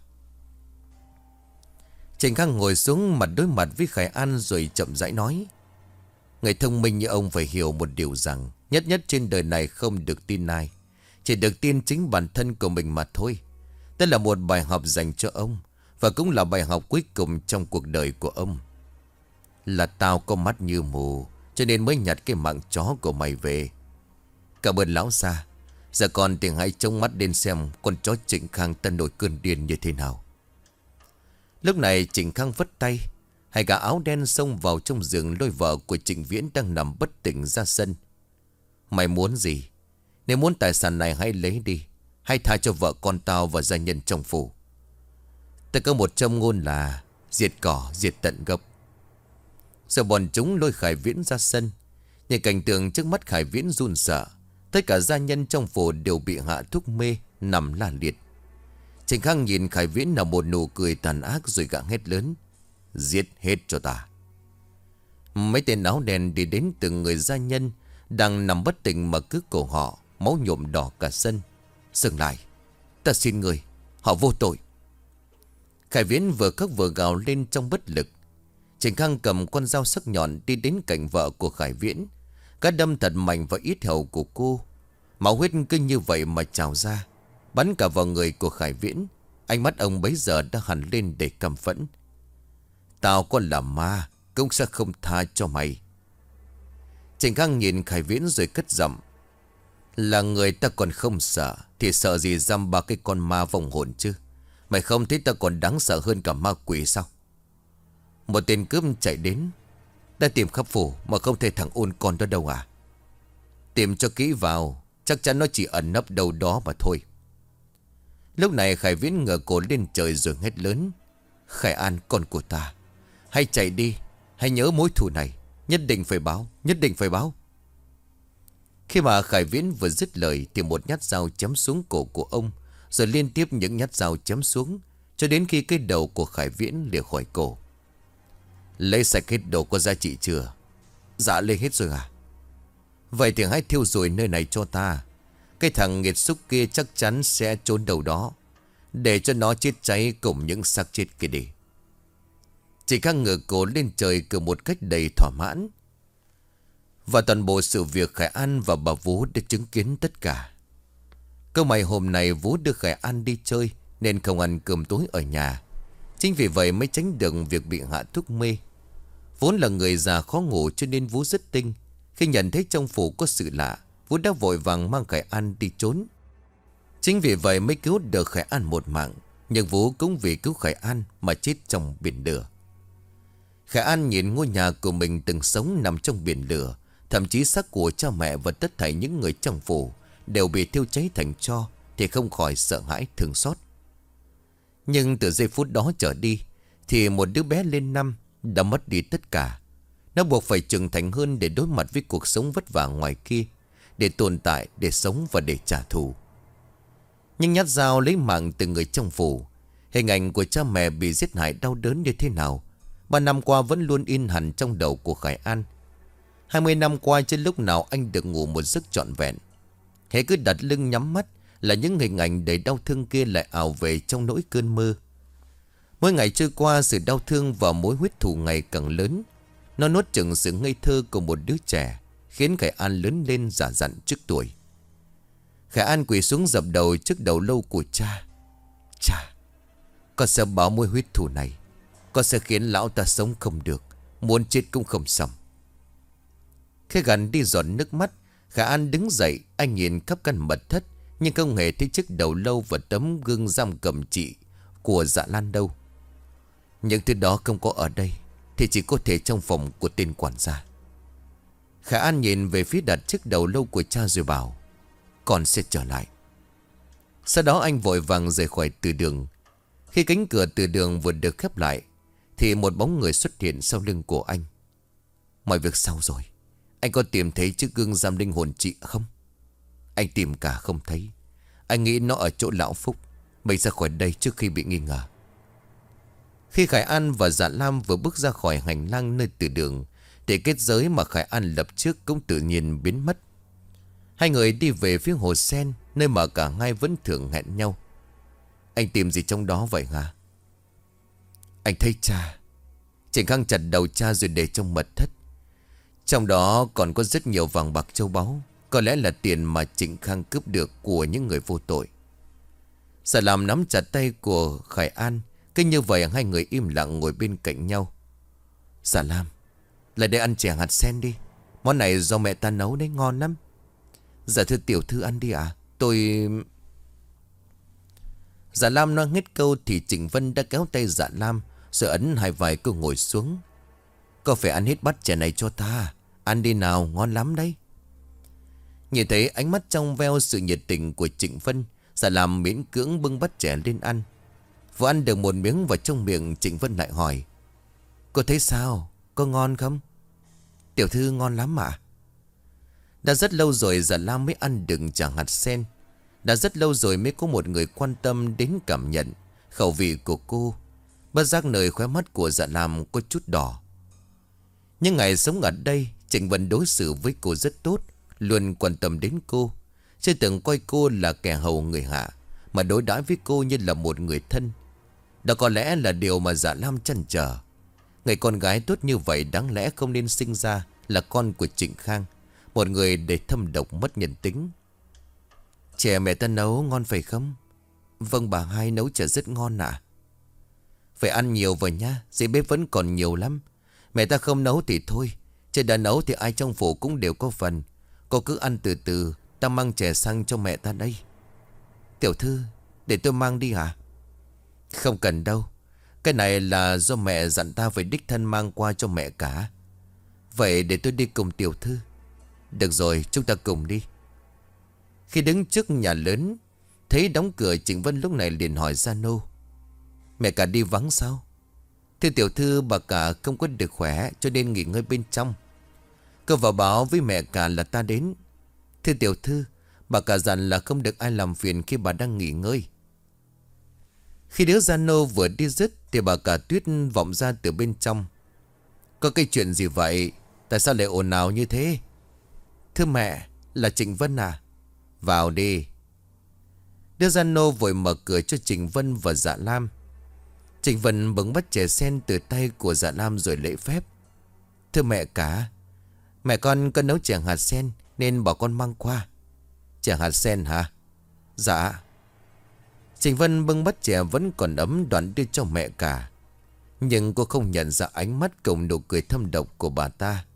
Trịnh Khang ngồi xuống mặt đối mặt với Khải An rồi chậm rãi nói. Người thông minh như ông phải hiểu một điều rằng nhất nhất trên đời này không được tin ai, chỉ được tin chính bản thân của mình mà thôi. Đây là một bài học dành cho ông, và cũng là bài học cuối cùng trong cuộc đời của ông. Là tao có mắt như mù, cho nên mới nhặt cái mạng chó của mày về. Cảm ơn lão gia. Giờ còn thì hãy trông mắt đến xem con chó Trịnh Khang ta nổi cơn điên như thế nào. Lúc này Trịnh Khang vất tay, hai gã áo đen xông vào trong giường lôi vợ của Trịnh Viễn đang nằm bất tỉnh ra sân. Mày muốn gì? Nếu muốn tài sản này hãy lấy đi, hãy tha cho vợ con tao và gia nhân trong phủ. Ta có một châm ngôn là diệt cỏ diệt tận gốc. Giờ bọn chúng lôi Khải Viễn ra sân. Nhìn cảnh tượng trước mắt, Khải Viễn run sợ. Tất cả gia nhân trong phủ đều bị hạ thuốc mê, nằm la liệt. Trịnh Khang nhìn Khải Viễn là một nụ cười tàn ác rồi gặng hét lớn. Giết hết cho ta. Mấy tên áo đen đi đến từng người gia nhân đang nằm bất tỉnh mà cướp cổ họ, máu nhuộm đỏ cả sân. Dừng lại, ta xin người, họ vô tội. Khải Viễn vừa khóc vừa gào lên trong bất lực. Trịnh Khang cầm con dao sắc nhọn đi đến cạnh vợ của Khải Viễn. Gã đâm thật mạnh vào yết hầu của cô. Máu huyết cứ như vậy mà trào ra, bắn cả vào người của Khải Viễn. Ánh mắt ông bấy giờ đã hằn lên để căm phẫn. Tao có là ma cũng sẽ không tha cho mày. Trịnh Khang nhìn Khải Viễn rồi cất giọng. Là người ta còn không sợ, thì sợ gì dăm ba cái con ma vong hồn chứ? Mày không thấy ta còn đáng sợ hơn cả ma quỷ sao? Một tên cướp chạy đến. Đã tìm khắp phủ mà không thấy thằng ôn con đó đâu à? Tìm cho kỹ vào, chắc chắn nó chỉ ẩn nấp đâu đó mà thôi. Lúc này Khải Viễn ngửa cổ lên trời rồi hét lớn. Khải An, con của ta, hãy chạy đi, hãy nhớ mối thù này. Nhất định phải báo, nhất định phải báo. Khi mà Khải Viễn vừa dứt lời thì một nhát dao chém xuống cổ của ông, rồi liên tiếp những nhát dao chém xuống, cho đến khi cái đầu của Khải Viễn lìa khỏi cổ. Lấy sạch hết đồ có giá trị chưa? Dạ lấy hết rồi à? Vậy thì hãy thiêu rụi nơi này cho ta. Cái thằng nghiệt xúc kia chắc chắn sẽ trốn đâu đó, để cho nó chết cháy cùng những xác chết kia đi. Chỉ Khang ngửa cổ lên trời cười một cách đầy thỏa mãn. Và toàn bộ sự việc Khải An và bà Vú đã chứng kiến tất cả. Cơ may hôm nay Vú đưa Khải An đi chơi nên không ăn cơm tối ở nhà. Chính vì vậy mới tránh được việc bị hạ thuốc mê. Vốn là người già khó ngủ cho nên Vú rất tinh. Khi nhận thấy trong phủ có sự lạ, Vú đã vội vàng mang Khải An đi trốn. Chính vì vậy mới cứu được Khải An một mạng. Nhưng Vú cũng vì cứu Khải An mà chết trong biển lửa. Khải An nhìn ngôi nhà của mình từng sống nằm trong biển lửa. Thậm chí xác của cha mẹ và tất thảy những người trong phủ đều bị thiêu cháy thành tro, thì không khỏi sợ hãi thương xót. Nhưng từ giây phút đó trở đi thì một đứa bé lên năm đã mất đi tất cả. Nó buộc phải trưởng thành hơn để đối mặt với cuộc sống vất vả ngoài kia, để tồn tại, để sống và để trả thù. Nhưng nhát dao lấy mạng từ người trong phủ. Hình ảnh của cha mẹ bị giết hại đau đớn như thế nào 3 năm qua vẫn luôn in hẳn trong đầu của Khải An. 20 năm qua trên lúc nào anh được ngủ một giấc trọn vẹn. Hễ cứ đặt lưng nhắm mắt là những hình ảnh đầy đau thương kia lại ào về trong nỗi cơn mơ. Mỗi ngày trôi qua, sự đau thương và mối huyết thù ngày càng lớn. Nó nuốt chửng sự ngây thơ của một đứa trẻ, khiến Khải An lớn lên già dặn trước tuổi. Khải An quỳ xuống dập đầu trước đầu lâu của cha. Cha, con sẽ báo mối huyết thù này. Con sẽ khiến lão ta sống không được, muốn chết cũng không xong. Khi gắn đi giọt nước mắt, Khải An đứng dậy. Anh nhìn khắp căn mật thất, nhưng không hề thấy chiếc đầu lâu và tấm gương giam cầm chị của Dạ Lan đâu. Những thứ đó không có ở đây thì chỉ có thể trong phòng của tên quản gia. Khải An nhìn về phía đặt chiếc đầu lâu của cha rồi bảo: con sẽ trở lại. Sau đó anh vội vàng rời khỏi từ đường. Khi cánh cửa từ đường vừa được khép lại thì một bóng người xuất hiện sau lưng của anh. Mọi việc sao rồi? Anh có tìm thấy chiếc gương giam linh hồn chị không? Anh tìm cả không thấy. Anh nghĩ nó ở chỗ lão Phúc. Mình ra khỏi đây trước khi bị nghi ngờ. Khi Khải An và Dạ Lam vừa bước ra khỏi hành lang nơi từ đường thì kết giới mà Khải An lập trước cũng tự nhiên biến mất. Hai người đi về phía hồ sen, nơi mà cả hai vẫn thường hẹn nhau. Anh tìm gì trong đó vậy hả? Anh thấy cha. Trịnh Khang chặt đầu cha rồi để trong mật thất. Trong đó còn có rất nhiều vàng bạc châu báu. Có lẽ là tiền mà Trịnh Khang cướp được của những người vô tội. Dạ Lam nắm chặt tay của Khải An. Cứ như vậy hai người im lặng ngồi bên cạnh nhau. Dạ Lam, lại đây ăn chè hạt sen đi. Món này do mẹ ta nấu đấy, ngon lắm. Dạ thưa tiểu thư, ăn đi ạ. Tôi... Dạ Lam nói hết câu thì Trịnh Vân đã kéo tay Dạ Lam rồi ấn hai vai cô ngồi xuống. Có phải ăn hết bát chè này cho ta. Ăn đi nào, ngon lắm đấy. Nhìn thấy ánh mắt trong veo sự nhiệt tình của Trịnh Vân, Dạ Lam miễn cưỡng bưng bát chè lên ăn. Vừa ăn được một miếng vào trong miệng, Trịnh Vân lại hỏi: cô thấy sao? Có ngon không? Tiểu thư ngon lắm ạ. Đã rất lâu rồi Dạ Lam mới ăn được chả hạt sen. Đã rất lâu rồi mới có một người quan tâm đến cảm nhận khẩu vị của cô. Bất giác nơi khóe mắt của Dạ Lam có chút đỏ. Nhưng ngày sống ở đây, Trịnh Vân đối xử với cô rất tốt, luôn quan tâm đến cô. Chưa từng coi cô là kẻ hầu người hạ, mà đối đãi với cô như là một người thân. Đó có lẽ là điều mà Dạ Lam trăn trở. Người con gái tốt như vậy đáng lẽ không nên sinh ra là con của Trịnh Khang, một người để thâm độc mất nhân tính. Chè mẹ ta nấu ngon phải không? Vâng, bà hai nấu chè rất ngon ạ. Phải ăn nhiều vào nha, dưới bếp vẫn còn nhiều lắm. Mẹ ta không nấu thì thôi, chè đã nấu thì ai trong phủ cũng đều có phần. Cô cứ ăn từ từ, ta mang chè sang cho mẹ ta đây. Tiểu thư, để tôi mang đi hả? Không cần đâu. Cái này là do mẹ dặn ta phải đích thân mang qua cho mẹ cả. Vậy để tôi đi cùng tiểu thư. Được rồi, chúng ta cùng đi. Khi đứng trước nhà lớn, thấy đóng cửa, Trịnh Vân lúc này liền hỏi Gia Nô: mẹ cả đi vắng sao? Thưa tiểu thư, bà cả không có được khỏe cho nên nghỉ ngơi bên trong. Cô vào báo với mẹ cả là ta đến. Thưa tiểu thư, bà cả dặn là không được ai làm phiền khi bà đang nghỉ ngơi. Khi đứa Gia Nô vừa đi dứt thì bà cả Tuyết vọng ra từ bên trong: có cái chuyện gì vậy? Tại sao lại ồn ào như thế? Thưa mẹ, là Trịnh Vân à? Vào đi. Đứa Gia Nô vội mở cửa cho Trịnh Vân và Dạ Lam. Trịnh Vân bưng bát chè sen từ tay của Dạ Lam rồi lễ phép: thưa mẹ cả, mẹ con nấu chè hạt sen nên bảo con mang qua. Chè hạt sen hả? Dạ. Trịnh Vân bưng bát chè vẫn còn ấm đoạn đưa cho mẹ cả. Nhưng cô không nhận ra ánh mắt cùng nụ cười thâm độc của bà ta.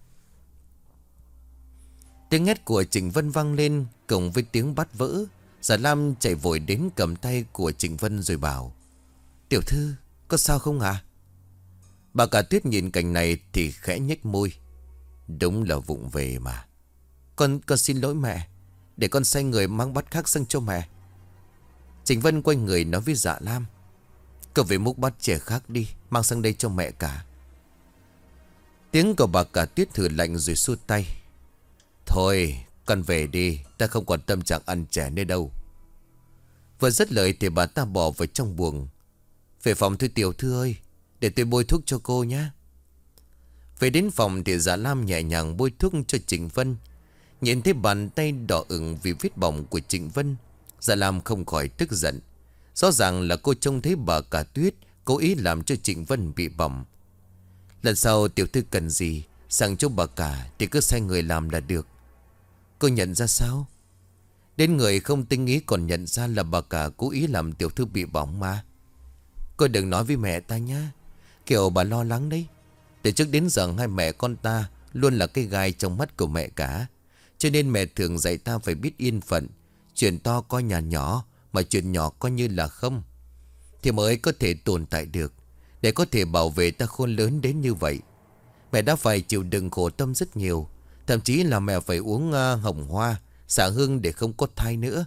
Tiếng hét của Trịnh Vân vang lên cùng với tiếng bát vỡ. Dạ Lam chạy vội đến cầm tay của Trịnh Vân rồi bảo: tiểu thư, có sao không hả? Bà cả Tuyết nhìn cảnh này thì khẽ nhếch môi: đúng là vụng về mà. Con xin lỗi mẹ, để con sai người mang bát khác sang cho mẹ. Trịnh Vân quay người nói với Dạ Lam: cậu về múc bát chè khác đi, mang sang đây cho mẹ cả. Tiếng của bà cả Tuyết thử lạnh rồi xua tay: thôi, con về đi, ta không còn tâm trạng ăn chè nữa đâu. Vừa dứt lời thì bà ta bỏ vào trong buồng. Về phòng thôi tiểu thư ơi, để tôi bôi thuốc cho cô nhé. Về đến phòng thì Dạ Lam nhẹ nhàng bôi thuốc cho Trịnh Vân. Nhìn thấy bàn tay đỏ ửng vì vết bỏng của Trịnh Vân, Dạ Lam không khỏi tức giận. Rõ ràng là cô trông thấy bà cả Tuyết cố ý làm cho Trịnh Vân bị bỏng. Lần sau tiểu thư cần gìสั่งcho bà cả thì cứ sai người làm là được. Cô nhận ra sao? Đến người không tinh ý còn nhận ra là bà cả cố ý làm tiểu thư bị bỏng mà. Cô đừng nói với mẹ ta nhá, kiểu bà lo lắng đấy. Từ trước đến giờ hai mẹ con ta luôn là cái gai trong mắt của mẹ cả. Cho nên mẹ thường dạy ta phải biết yên phận. Chuyện to coi nhà nhỏ, mà chuyện nhỏ coi như là không, thì mới có thể tồn tại được. Để có thể bảo vệ ta khôn lớn đến như vậy, mẹ đã phải chịu đựng khổ tâm rất nhiều. Thậm chí là mẹ phải uống hồng hoa, xả hương để không có thai nữa.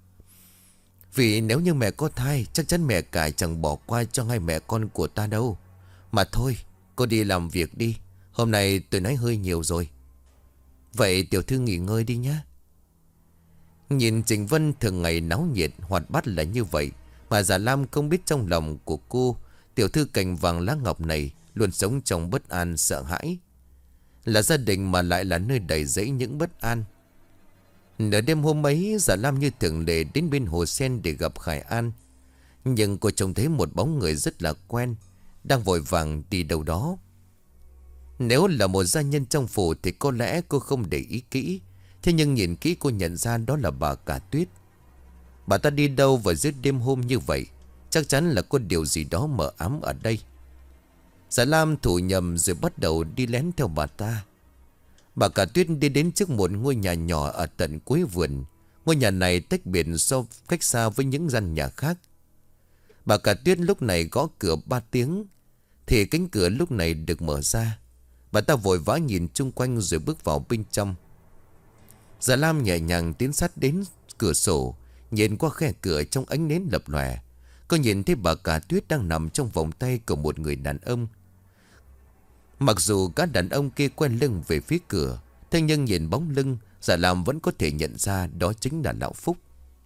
Vì nếu như mẹ có thai, chắc chắn mẹ cả chẳng bỏ qua cho hai mẹ con của ta đâu. Mà thôi, cô đi làm việc đi. Hôm nay tôi nói hơi nhiều rồi. Vậy tiểu thư nghỉ ngơi đi nhé. Nhìn Trịnh Vân thường ngày náo nhiệt, hoạt bát là như vậy, mà Dạ Lam không biết trong lòng của cô, tiểu thư cành vàng lá ngọc này luôn sống trong bất an sợ hãi. Là gia đình mà lại là nơi đầy rẫy những bất an. Nửa đêm hôm ấy, Dạ Lam như thường lệ đến bên hồ sen để gặp Khải An. Nhưng cô trông thấy một bóng người rất là quen, đang vội vàng đi đâu đó. Nếu là một gia nhân trong phủ thì có lẽ cô không để ý kỹ. Thế nhưng nhìn kỹ cô nhận ra đó là bà cả Tuyết. Bà ta đi đâu vào giữa đêm hôm như vậy? Chắc chắn là có điều gì đó mờ ám ở đây. Dạ Lam thủ nhầm rồi bắt đầu đi lén theo bà ta. Bà cả Tuyết đi đến trước một ngôi nhà nhỏ ở tận cuối vườn. Ngôi nhà này tách biệt cách xa với những căn nhà khác. Bà cả Tuyết lúc này gõ cửa 3 tiếng thì cánh cửa lúc này được mở ra. Bà ta vội vã nhìn chung quanh rồi bước vào bên trong. Dạ Lam nhẹ nhàng tiến sát đến cửa sổ, nhìn qua khe cửa trong ánh nến lập lòe. Cô nhìn thấy bà cả Tuyết đang nằm trong vòng tay của một người đàn ông. Mặc dù các đàn ông kia quay lưng về phía cửa, thế nhưng nhìn bóng lưng, Dạ Lam vẫn có thể nhận ra đó chính là lão Phúc.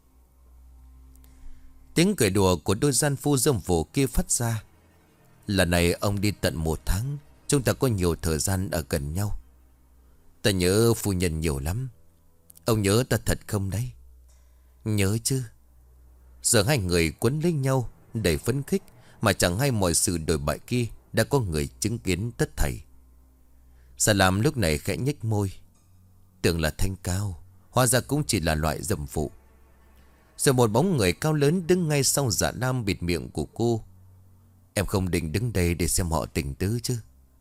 Tiếng cười đùa của đôi gian phu dâm phụ kia phát ra. Lần này ông đi tận 1 tháng, chúng ta có nhiều thời gian ở gần nhau. Ta nhớ phu nhân nhiều lắm. Ông nhớ ta thật không đấy? Nhớ chứ. Giờ hai người quấn lấy nhau đầy phấn khích, mà chẳng hay mọi sự đổi bại kia đã có người chứng kiến tất thảy. Dạ Lam lúc này khẽ nhếch môi. Tưởng là thanh cao, hóa ra cũng chỉ là loại dâm phụ. Rồi một bóng người cao lớn đứng ngay sau Dạ Lam bịt miệng của cô. Em không định đứng đây để xem họ tình tứ chứ?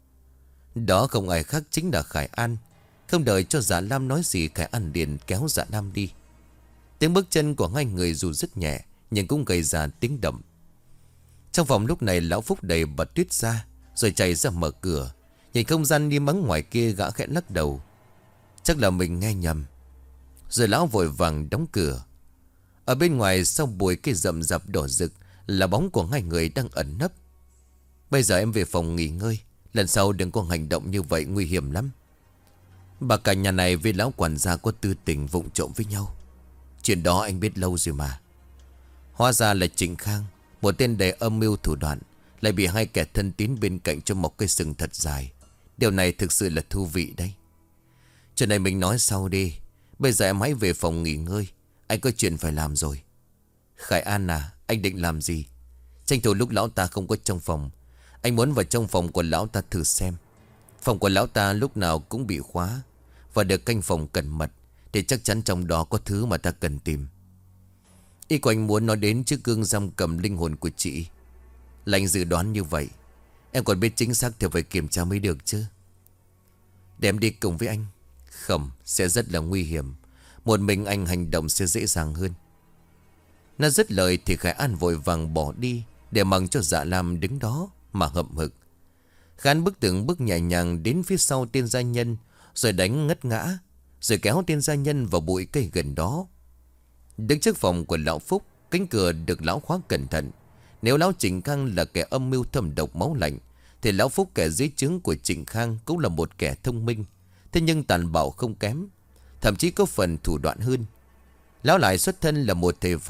Đó không ai khác chính là Khải An. Không đợi cho Dạ Lam nói gì, Khải An liền kéo Dạ Lam đi. Tiếng bước chân của hai người dù rất nhẹ nhưng cũng gây ra tiếng động. Trong phòng lúc này lão Phúc đẩy bà Tuyết ra rồi chạy ra mở cửa. Nhìn không gian đi mắng ngoài kia, gã khẽ lắc đầu. Chắc là mình nghe nhầm. Rồi lão vội vàng đóng cửa. Ở bên ngoài sau bụi cây rậm rạp đỏ rực là bóng của hai người đang ẩn nấp. Bây giờ em về phòng nghỉ ngơi, lần sau đừng có hành động như vậy, nguy hiểm lắm. Bà cả nhà này với lão quản gia có tư tình vụng trộm với nhau. Chuyện đó anh biết lâu rồi mà. Hóa ra là Trịnh Khang, một tên đầy âm mưu thủ đoạn, lại bị hai kẻ thân tín bên cạnh cho một cây sừng thật dài. Điều này thực sự là thú vị đấy. Chuyện này mình nói sau đi. Bây giờ em hãy về phòng nghỉ ngơi, anh có chuyện phải làm rồi. Khải An à, anh định làm gì? Tranh thủ lúc lão ta không có trong phòng, anh muốn vào trong phòng của lão ta thử xem. Phòng của lão ta lúc nào cũng bị khóa và được canh phòng cẩn mật, thì chắc chắn trong đó có thứ mà ta cần tìm. Ý của anh muốn nói đến chiếc gương giam cầm linh hồn của chị. Là anh dự đoán như vậy. Em còn biết chính xác thì phải kiểm tra mới được chứ. Để em đi cùng với anh. Không, sẽ rất là nguy hiểm. Một mình anh hành động sẽ dễ dàng hơn. Nó dứt lời thì Khải An vội vàng bỏ đi, để mặc cho Dạ Lam đứng đó mà hậm hực. Khán bước từng bước nhẹ nhàng đến phía sau tên gia nhân, rồi đánh ngất ngã, rồi kéo tên gia nhân vào bụi cây gần đó. Đứng trước phòng của lão Phúc, cánh cửa được lão khóa cẩn thận. Nếu lão Trịnh Khang là kẻ âm mưu thâm độc máu lạnh, thì lão Phúc kẻ dưới trướng của Trịnh Khang cũng là một kẻ thông minh, thế nhưng tàn bạo không kém, thậm chí có phần thủ đoạn hơn. Lão lại xuất thân là một thầy Pháp,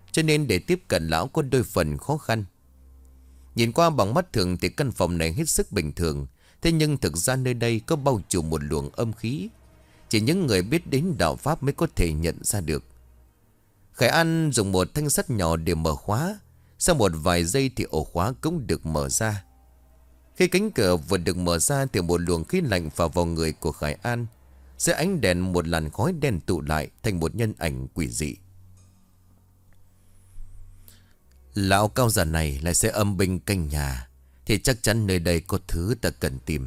cho nên để tiếp cận lão có đôi phần khó khăn. Nhìn qua bằng mắt thường thì căn phòng này hết sức bình thường. Thế nhưng thực ra nơi đây có bao trùm một luồng âm khí. Chỉ những người biết đến đạo pháp mới có thể nhận ra được. Khải An dùng một thanh sắt nhỏ để mở khóa. Sau một vài giây thì ổ khóa cũng được mở ra. Khi cánh cửa vừa được mở ra thì một luồng khí lạnh phả vào người của Khải An. Dưới ánh đèn một làn khói đen tụ lại thành một nhân ảnh quỷ dị. Lão cao già này lại sẽ âm binh canh nhà, thì chắc chắn nơi đây có thứ ta cần tìm.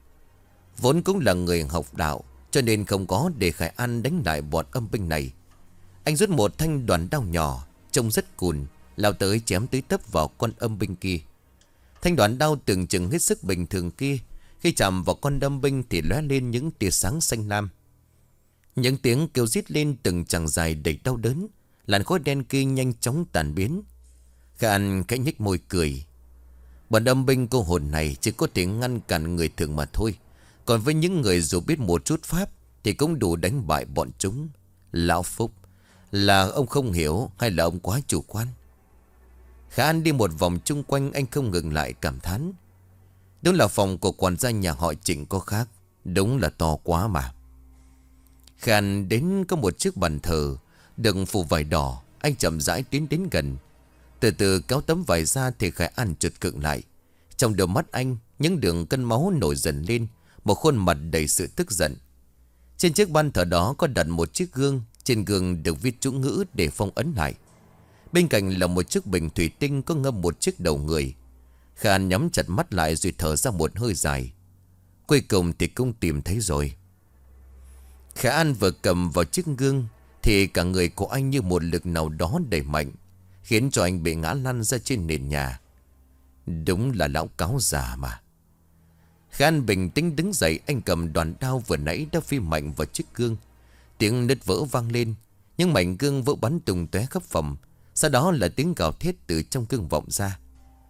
Vốn cũng là người học đạo, cho nên không có để Khải An đánh lại bọn âm binh này. Anh rút một thanh đoàn đao nhỏ, trông rất cùn, lao tới chém tới tấp vào con âm binh kia. Thanh đoàn đao tưởng chừng hết sức bình thường kia, khi chạm vào con âm binh thì lóe lên những tia sáng xanh lam. Những tiếng kêu rít lên từng chàng dài đầy đau đớn. Làn khói đen kia nhanh chóng tàn biến. Khải An khẽ nhếch môi cười. Bọn âm binh cô hồn này chỉ có thể ngăn cản người thường mà thôi. Còn với những người dù biết một chút pháp thì cũng đủ đánh bại bọn chúng. Lão Phúc, là ông không hiểu hay là ông quá chủ quan? Khải An đi một vòng chung quanh, anh không ngừng lại cảm thán. Đúng là phòng của quản gia nhà họ Trịnh có khác. Đúng là to quá mà. Khải An đến có một chiếc bàn thờ đựng phủ vải đỏ. Anh chậm rãi tiến đến gần. Từ từ kéo tấm vải ra thì Khải An chợt khựng lại. Trong đôi mắt anh, những đường cân máu nổi dần lên. Một khuôn mặt đầy sự tức giận. Trên chiếc bàn thờ đó có đặt một chiếc gương. Trên gương được viết chú ngữ để phong ấn lại. Bên cạnh là một chiếc bình thủy tinh có ngâm một chiếc đầu người. Khải An nhắm chặt mắt lại rồi thở ra một hơi dài. Cuối cùng thì cũng tìm thấy rồi. Khải An vừa cầm vào chiếc gương thì cả người của anh như một lực nào đó đẩy mạnh, khiến cho anh bị ngã lăn ra trên nền nhà. Đúng là lão cáo già mà. Khải An bình tĩnh đứng dậy. Anh cầm đoàn đao vừa nãy đã phi mạnh vào chiếc gương. Tiếng nứt vỡ vang lên. Những mảnh gương vỡ bắn tung tóe khắp phòng. Sau đó là tiếng gào thét từ trong gương vọng ra.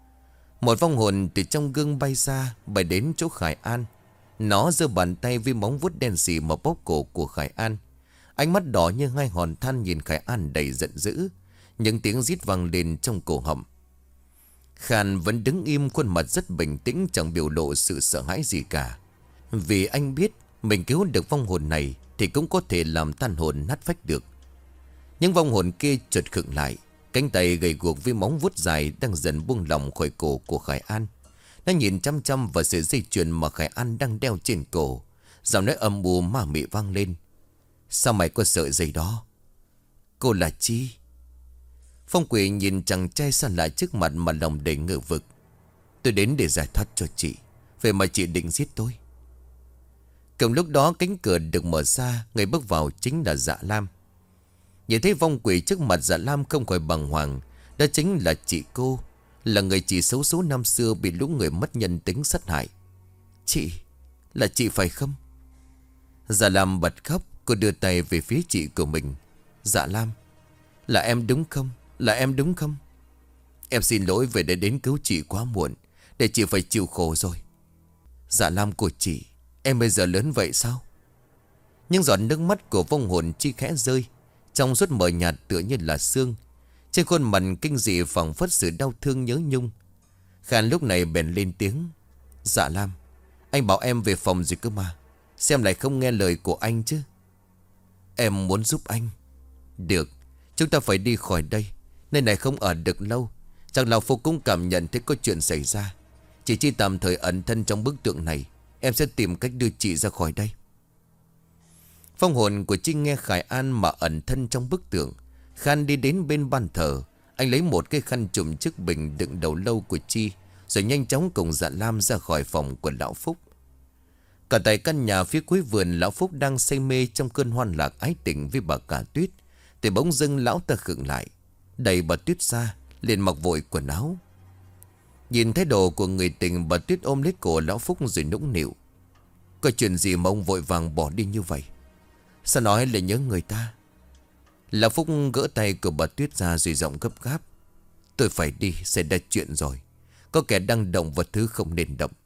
Một vong hồn từ trong gương bay ra, bay đến chỗ Khải An. Nó giơ bàn tay với móng vuốt đen xì mà bóp cổ của Khải An. Ánh mắt đỏ như hai hòn than nhìn Khải An đầy giận dữ. Những tiếng rít vang lên trong cổ họng. Khải An vẫn đứng im, khuôn mặt rất bình tĩnh, chẳng biểu lộ sự sợ hãi gì cả. Vì anh biết mình cứu được vong hồn này thì cũng có thể làm tan hồn nát phách được. Nhưng vong hồn kia chợt khựng lại. Cánh tay gầy guộc với móng vuốt dài đang dần buông lỏng khỏi cổ của Khải An. Nó nhìn chăm chăm vào sợi dây chuyền mà Khải An đang đeo trên cổ. Giọng nói âm u ma mị vang lên. Sao mày có sợi dây đó? Cô là Chi? Phong quỷ nhìn chàng trai xa lạ trước mặt mà lòng đầy ngờ vực. Tôi đến để giải thoát cho chị. Vậy mà chị định giết tôi? Cùng lúc đó cánh cửa được mở ra. Người bước vào chính là Dạ Lam. Nhìn thấy vong quỷ trước mặt, Dạ Lam không khỏi bàng hoàng. Đó chính là chị cô, là người chị xấu số năm xưa bị lũ người mất nhân tính sát hại. Chị, là chị phải không? Dạ Lam bật khóc. Cô đưa tay về phía chị của mình. Dạ Lam, là em đúng không? Là em đúng không? Em xin lỗi vì đã đến cứu chị quá muộn, để chị phải chịu khổ rồi. Dạ Lam của chị, em bây giờ lớn vậy sao? Nhưng giọt nước mắt của vong hồn Chi khẽ rơi. Trong suốt mờ nhạt tựa như là sương. Trên khuôn mặt kinh dị phảng phất sự đau thương nhớ nhung. Khan lúc này bèn lên tiếng. Dạ Lam, anh bảo em về phòng gì cơ mà. Xem lại không nghe lời của anh chứ. Em muốn giúp anh. Được, chúng ta phải đi khỏi đây. Nơi này không ở được lâu. Chàng lão Phu cũng cảm nhận thấy có chuyện xảy ra. Chỉ Chi tạm thời ẩn thân trong bức tượng này. Em sẽ tìm cách đưa chị ra khỏi đây. Phong hồn của Chi nghe Khải An mà ẩn thân trong bức tượng. Khan đi đến bên ban thờ. Anh lấy một cái khăn trùm chiếc bình đựng đầu lâu của Chi, rồi nhanh chóng cùng Dạ Lam ra khỏi phòng của lão Phúc. Cả tại căn nhà phía cuối vườn, lão Phúc đang say mê trong cơn hoan lạc ái tình với bà cả Tuyết. Thì bỗng dưng lão ta khựng lại, đẩy bà Tuyết ra, liền mặc vội quần áo. Nhìn thái độ của người tình, bà Tuyết ôm lấy cổ lão Phúc rồi nũng nịu. Có chuyện gì mà ông vội vàng bỏ đi như vậy? Sao nói lại nhớ người ta? Lão Phúc gỡ tay của bà Tuyết ra rồi giọng gấp gáp. Tôi phải đi, xảy ra chuyện rồi. Có kẻ đang động vào thứ không nên động.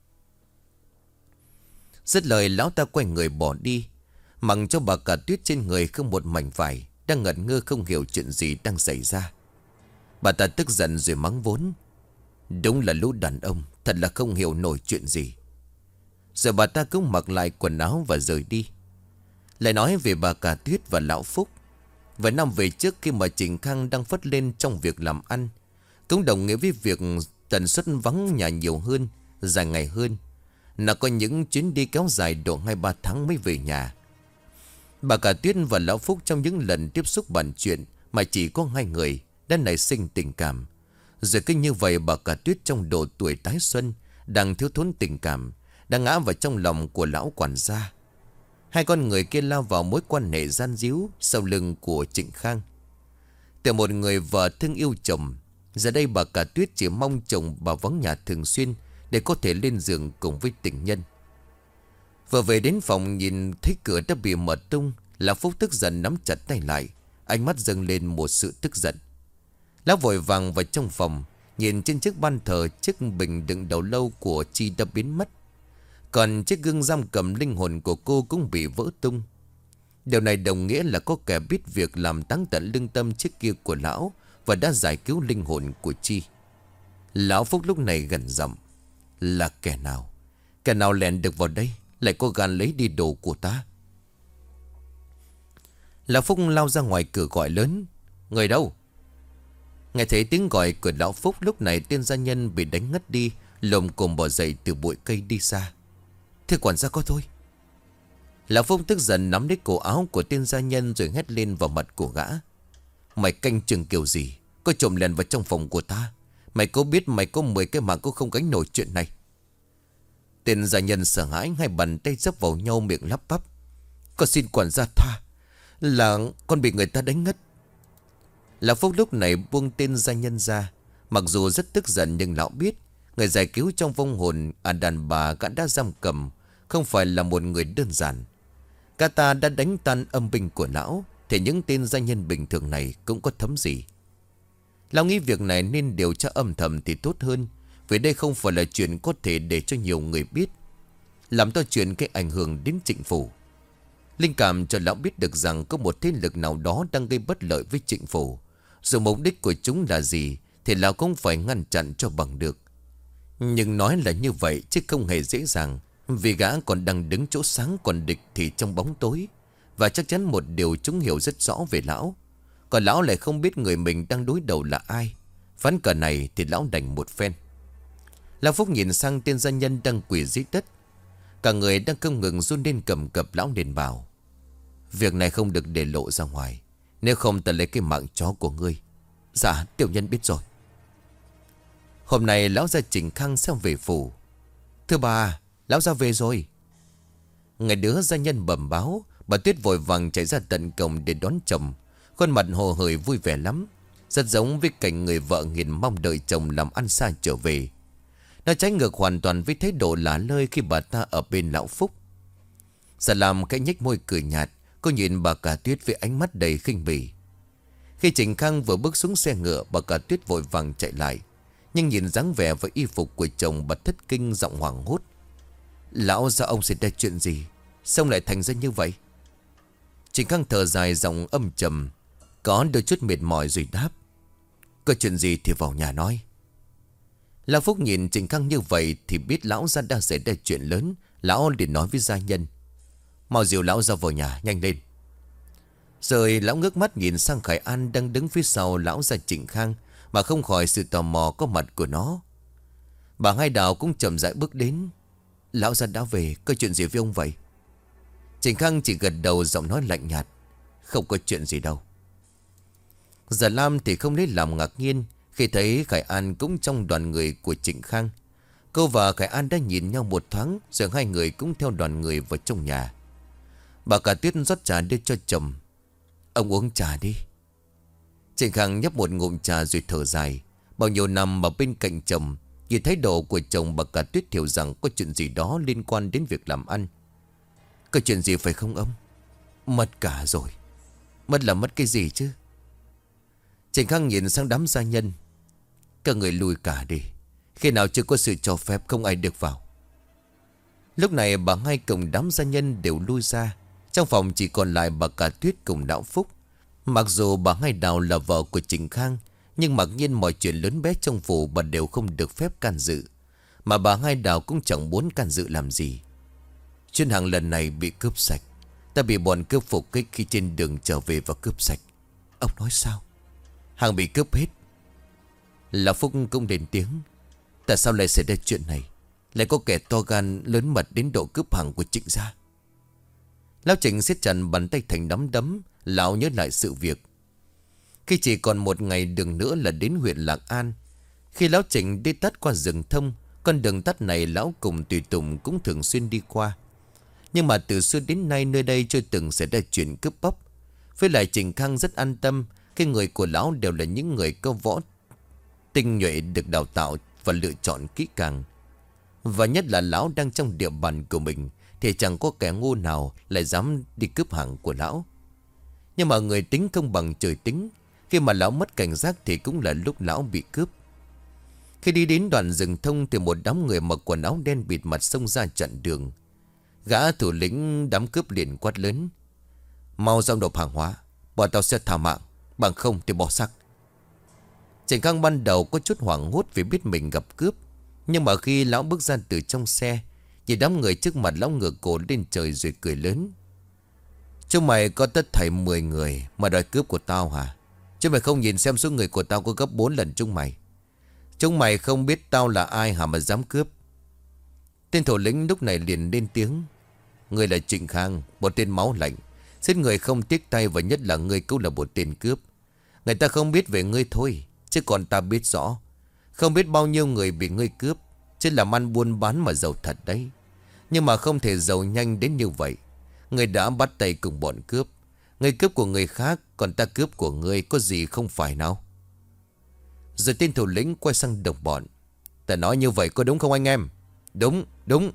Dứt lời lão ta quay người bỏ đi, mặc cho bà cả Tuyết trên người không một mảnh vải, đang ngẩn ngơ không hiểu chuyện gì đang xảy ra. Bà ta tức giận rồi mắng vốn. Đúng là lũ đàn ông, thật là không hiểu nổi chuyện gì. Rồi bà ta cũng mặc lại quần áo và rời đi. Lại nói về bà cả Tuyết và lão Phúc. Vài năm về trước, khi mà Trịnh Khang đang phất lên trong việc làm ăn, cũng đồng nghĩa với việc tần suất vắng nhà nhiều hơn, dài ngày hơn. Là có những chuyến đi kéo dài độ 2-3 tháng mới về nhà. Bà cả Tuyết và lão Phúc trong những lần tiếp xúc bàn chuyện mà chỉ có hai người đã nảy sinh tình cảm. Rồi cứ như vậy, bà cả Tuyết trong độ tuổi tái xuân, đang thiếu thốn tình cảm, đang ngã vào trong lòng của lão quản gia. Hai con người kia lao vào mối quan hệ gian díu sau lưng của Trịnh Khang. Từ một người vợ thương yêu chồng, giờ đây bà cả Tuyết chỉ mong chồng bà vắng nhà thường xuyên để có thể lên giường cùng với tình nhân. Vừa về đến phòng, nhìn thấy cửa đã bị mở tung, lão Phúc tức giận nắm chặt tay lại, ánh mắt dâng lên một sự tức giận. Lão vội vàng vào trong phòng, nhìn trên chiếc ban thờ, chiếc bình đựng đầu lâu của Chi đã biến mất. Còn chiếc gương giam cầm linh hồn của cô cũng bị vỡ tung. Điều này đồng nghĩa là có kẻ biết việc làm táng tận lương tâm trước kia của lão và đã giải cứu linh hồn của Chi. Lão Phúc lúc này gần giọng. Là kẻ nào? Kẻ nào lẻn được vào đây, lại có gan lấy đi đồ của ta? Lão Phúc lao ra ngoài cửa gọi lớn. Người đâu? Nghe thấy tiếng gọi của lão Phúc, lúc này tên gia nhân bị đánh ngất đi, lồm cồm bò dậy từ bụi cây đi xa. Thế quản gia có thôi. Lão Phúc tức giận nắm lấy cổ áo của tên gia nhân rồi hét lên vào mặt của gã. Mày canh chừng kiểu gì? Có trộm lèn vào trong phòng của ta? Mày có biết mày có 10 cái mạng cũng không gánh nổi chuyện này? Tên gia nhân sợ hãi, hai bàn tay dấp vào nhau, miệng lắp bắp. Con xin quản gia tha, là con bị người ta đánh ngất. Lão Phúc lúc này buông tên gia nhân ra. Mặc dù rất tức giận nhưng lão biết người giải cứu trong vong hồn đàn bà gã đã giam cầm không phải là một người đơn giản. Cả ta đã đánh tan âm binh của lão, thì những tên gia nhân bình thường này cũng có thấm gì. Lão nghĩ việc này nên điều tra âm thầm thì tốt hơn, vì đây không phải là chuyện có thể để cho nhiều người biết, làm to chuyện gây ảnh hưởng đến Trịnh phủ. Linh cảm cho lão biết được rằng có một thế lực nào đó đang gây bất lợi với Trịnh phủ. Dù mục đích của chúng là gì thì lão cũng phải ngăn chặn cho bằng được. Nhưng nói là như vậy chứ không hề dễ dàng, vì gã còn đang đứng chỗ sáng, còn địch thì trong bóng tối. Và chắc chắn một điều chúng hiểu rất rõ về lão, còn lão lại không biết người mình đang đối đầu là ai. Ván cờ này thì lão đành một phen. Lão Phúc nhìn sang tên gia nhân đang quỳ dưới đất, cả người đang không ngừng run lên cầm cập. Lão liền bảo: Việc này không được để lộ ra ngoài, nếu không ta lấy cái mạng chó của ngươi. Dạ tiểu nhân biết rồi. Hôm nay lão gia Trịnh Khang sẽ về phủ. Thưa bà, lão gia về rồi. Ngày đứa gia nhân bẩm báo, bà Tuyết vội vàng chạy ra tận cổng để đón chồng. Khuôn mặt hồ hởi vui vẻ lắm, rất giống với cảnh người vợ nghiền mong đợi chồng làm ăn xa trở về. Nó trái ngược hoàn toàn với thái độ lả lơi khi bà ta ở bên lão Phúc. Già làm cái nhếch môi cười nhạt, cô nhìn bà cả Tuyết với ánh mắt đầy khinh bỉ. Khi Trịnh Khang vừa bước xuống xe ngựa, bà cả Tuyết vội vàng chạy lại, nhưng nhìn dáng vẻ và y phục của chồng, bà thất kinh, giọng hoảng hốt. Lão gia, ông xảy ra chuyện gì? Sao lại thành ra như vậy? Trịnh Khang thở dài, giọng âm trầm, có đôi chút mệt mỏi rồi đáp: Có chuyện gì thì vào nhà nói. Lão Phúc nhìn Trịnh Khang như vậy thì biết lão gia đang xảy ra chuyện lớn. Lão liền nói với gia nhân: Mau dìu lão ra vào nhà, nhanh lên. Rồi lão ngước mắt nhìn sang Khải An đang đứng phía sau lão gia Trịnh Khang, mà không khỏi sự tò mò có mặt của nó. Bà Hai Đào cũng chậm rãi bước đến. Lão gia đã về, có chuyện gì với ông vậy? Trịnh Khang chỉ gật đầu, giọng nói lạnh nhạt: Không có chuyện gì đâu. Già Lam thì không lấy làm ngạc nhiên khi thấy Khải An cũng trong đoàn người của Trịnh Khang. Cô và Khải An đã nhìn nhau một thoáng, rồi hai người cũng theo đoàn người vào trong nhà. Bà cả Tuyết rót trà đưa cho chồng. Ông uống trà đi. Trịnh Khang nhấp một ngụm trà rồi thở dài. Bao nhiêu năm mà bên cạnh chồng, nhìn thái độ của chồng, bà cả Tuyết hiểu rằng có chuyện gì đó liên quan đến việc làm ăn. Có chuyện gì phải không ông? Mất cả rồi. Mất là mất cái gì chứ? Trịnh Khang nhìn sang đám gia nhân. Các người lùi cả đi, khi nào chưa có sự cho phép không ai được vào. Lúc này bà Hai cùng đám gia nhân đều lui ra. Trong phòng chỉ còn lại bà cả Tuyết cùng lão Phúc. Mặc dù bà Hai Đào là vợ của Trịnh Khang, Nhưng mặc nhiên mọi chuyện lớn bé trong phủ bà đều không được phép can dự. Mà bà Hai Đào cũng chẳng muốn can dự làm gì. Chuyên hàng lần này bị cướp sạch. Ta bị bọn cướp phục kích khi trên đường trở về và cướp sạch. Ông nói sao? Hàng bị cướp hết. Lão Phúc cũng lên tiếng. Tại sao lại xảy ra chuyện này? Lại có kẻ to gan lớn mật đến độ cướp hàng của Trịnh gia. Lão Trịnh siết chặt bàn tay thành nắm đấm. Lão nhớ lại sự việc. Khi chỉ còn một ngày đường nữa là đến huyện Lạc An. Khi lão Trịnh đi tắt qua rừng thông, con đường tắt này lão cùng tùy tùng cũng thường xuyên đi qua. Nhưng mà từ xưa đến nay nơi đây chưa từng xảy ra chuyện cướp bóc. Với lại Trịnh Khang rất an tâm. Cái người của lão đều là những người có võ tinh nhuệ, được đào tạo và lựa chọn kỹ càng. Và nhất là lão đang trong địa bàn của mình, thì chẳng có kẻ ngu nào lại dám đi cướp hàng của lão. Nhưng mà người tính không bằng trời tính. Khi mà lão mất cảnh giác thì cũng là lúc lão bị cướp. Khi đi đến đoạn rừng thông thì một đám người mặc quần áo đen bịt mặt xông ra chặn đường. Gã thủ lĩnh đám cướp liền quát lớn: Mau giao nộp hàng hóa, bọn tao sẽ thả mạng, bằng không thì bỏ xác. Trịnh Khang ban đầu có chút hoảng hốt vì biết mình gặp cướp. Nhưng mà khi lão bước ra từ trong xe, nhìn đám người trước mặt, lão ngửa cổ lên trời rồi cười lớn: Chúng mày có tất thảy 10 người mà đòi cướp của tao hả? Chứ mày không nhìn xem số người của tao có gấp 4 lần chúng mày. Chúng mày không biết tao là ai hả mà dám cướp? Tên thủ lĩnh lúc này liền lên tiếng: Người là Trịnh Khang, một tên máu lạnh, giết người không tiếc tay, và nhất là ngươi cũng là một tên cướp. Người ta không biết về ngươi thôi, chứ còn ta biết rõ. Không biết bao nhiêu người bị ngươi cướp, chứ làm ăn buôn bán mà giàu thật đấy. Nhưng mà không thể giàu nhanh đến như vậy. Ngươi đã bắt tay cùng bọn cướp. Ngươi cướp của người khác, còn ta cướp của ngươi, có gì không phải nào? Rồi tên thủ lĩnh quay sang đồng bọn: Ta nói như vậy có đúng không anh em? Đúng, đúng.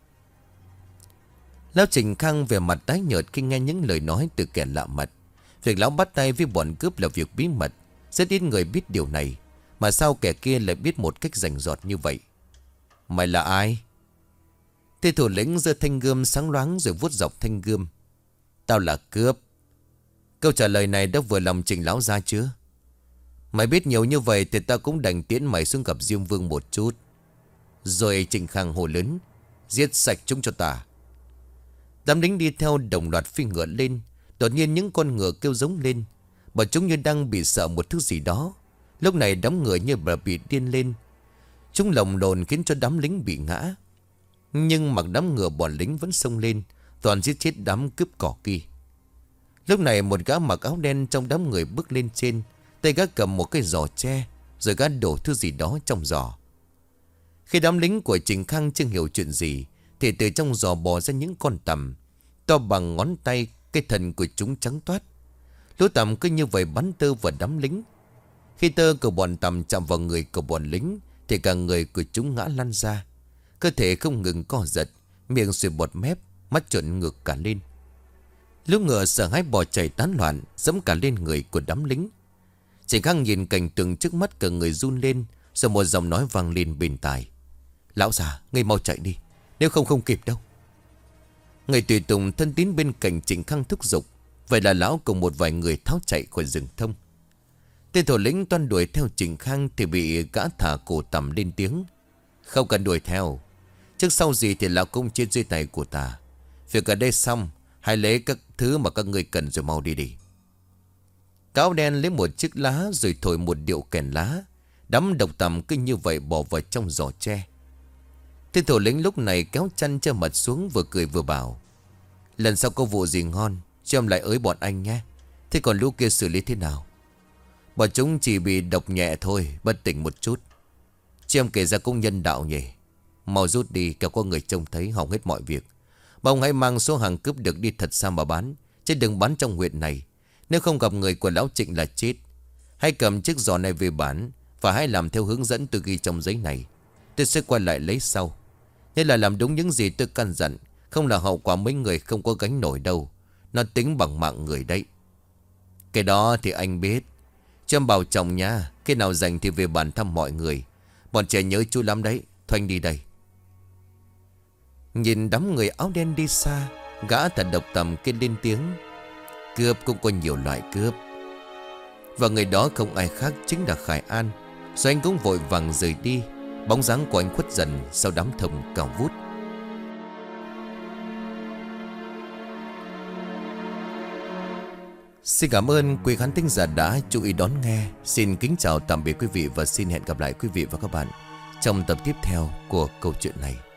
Lão Trịnh Khang về mặt tái nhợt khi nghe những lời nói từ kẻ lạ mặt. Việc lão bắt tay với bọn cướp là việc bí mật, rất ít người biết điều này. Mà sao kẻ kia lại biết một cách rành rọt như vậy? Mày là ai? Tên thủ lĩnh giơ thanh gươm sáng loáng rồi vuốt dọc thanh gươm: Tao là cướp. Câu trả lời này đã vừa lòng Trịnh lão ra chưa? Mày biết nhiều như vậy thì tao cũng đành tiễn mày xuống gặp Diêm Vương một chút. Rồi Trịnh Khang hô lớn: Giết sạch chúng cho ta. Đám lính đi theo đồng loạt phi ngựa lên. Đột nhiên những con ngựa kêu giống lên. Bọn chúng như đang bị sợ một thứ gì đó. Lúc này đám ngựa như bị điên lên. Chúng lồng lồn khiến cho đám lính bị ngã. Nhưng mặc đám ngựa bọn lính vẫn xông lên, toàn giết chết đám cướp cỏ kia. Lúc này một gã mặc áo đen trong đám người bước lên trên. Tay gã cầm một cái giò tre, rồi gã đổ thứ gì đó trong giò. Khi đám lính của Trịnh Khang chưa hiểu chuyện gì, thì từ trong giò bò ra những con tằm to bằng ngón tay. Cái thân của chúng trắng toát. Lũ tằm cứ như vậy bắn tơ vào đám lính. Khi tơ của bọn tằm chạm vào người của bọn lính, thì cả người của chúng ngã lăn ra. Cơ thể không ngừng co giật, miệng sùi bọt mép, mắt trợn ngược cả lên. Lũ ngựa sợ hãi bò chạy tán loạn, dẫm cả lên người của đám lính. Trịnh Khang nhìn cảnh tượng trước mắt, cả người run lên. Rồi một giọng nói vang lên bên tai: Lão già, ngươi mau chạy đi, nếu không không kịp đâu. Người tùy tùng thân tín bên cạnh Trịnh Khang thúc giục. Vậy là lão cùng một vài người tháo chạy khỏi rừng thông. Tên thủ lĩnh toan đuổi theo Trịnh Khang thì bị gã thả cổ tằm lên tiếng: Không cần đuổi theo. Trước sau gì thì lão cũng chết dưới tay của ta. Việc ở đây xong, hãy lấy các thứ mà các người cần rồi mau đi đi. Cáo đen lấy một chiếc lá rồi thổi một điệu kèn lá. Đám độc tằm cứ như vậy bỏ vào trong giỏ tre. Tên thủ lĩnh lúc này kéo chăn che mặt xuống, vừa cười vừa bảo: Lần sau có vụ gì ngon cho em lại ới bọn anh nhé. Thế còn lũ kia xử lý thế nào? Bọn chúng chỉ bị độc nhẹ thôi, bất tỉnh một chút. Chị em kể ra cũng nhân đạo nhỉ. Mau rút đi, kẻo có người trông thấy hỏng hết mọi việc. Mà ông hãy mang số hàng cướp được đi thật xa mà bán, chứ đừng bán trong huyện này. Nếu không gặp người của lão Trịnh là chết. Hãy cầm chiếc giò này về bán, và hãy làm theo hướng dẫn tôi ghi trong giấy này. Tôi sẽ quay lại lấy sau. Nhất là làm đúng những gì tôi căn dặn. Không là hậu quả mấy người không có gánh nổi đâu. Nó tính bằng mạng người đấy. Cái đó thì anh biết. Cho em bảo chồng nha. Khi nào rảnh thì về bàn thăm mọi người. Bọn trẻ nhớ chú lắm đấy. Thôi anh đi đây. Nhìn đám người áo đen đi xa, gã thật độc tầm kia lên tiếng: Cướp cũng có nhiều loại cướp. Và người đó không ai khác chính là Khải An. Rồi anh cũng vội vàng rời đi. Bóng dáng của anh khuất dần sau đám thông cao vút. Xin cảm ơn quý khán thính giả đã chú ý đón nghe. Xin kính chào tạm biệt quý vị và xin hẹn gặp lại quý vị và các bạn trong tập tiếp theo của câu chuyện này.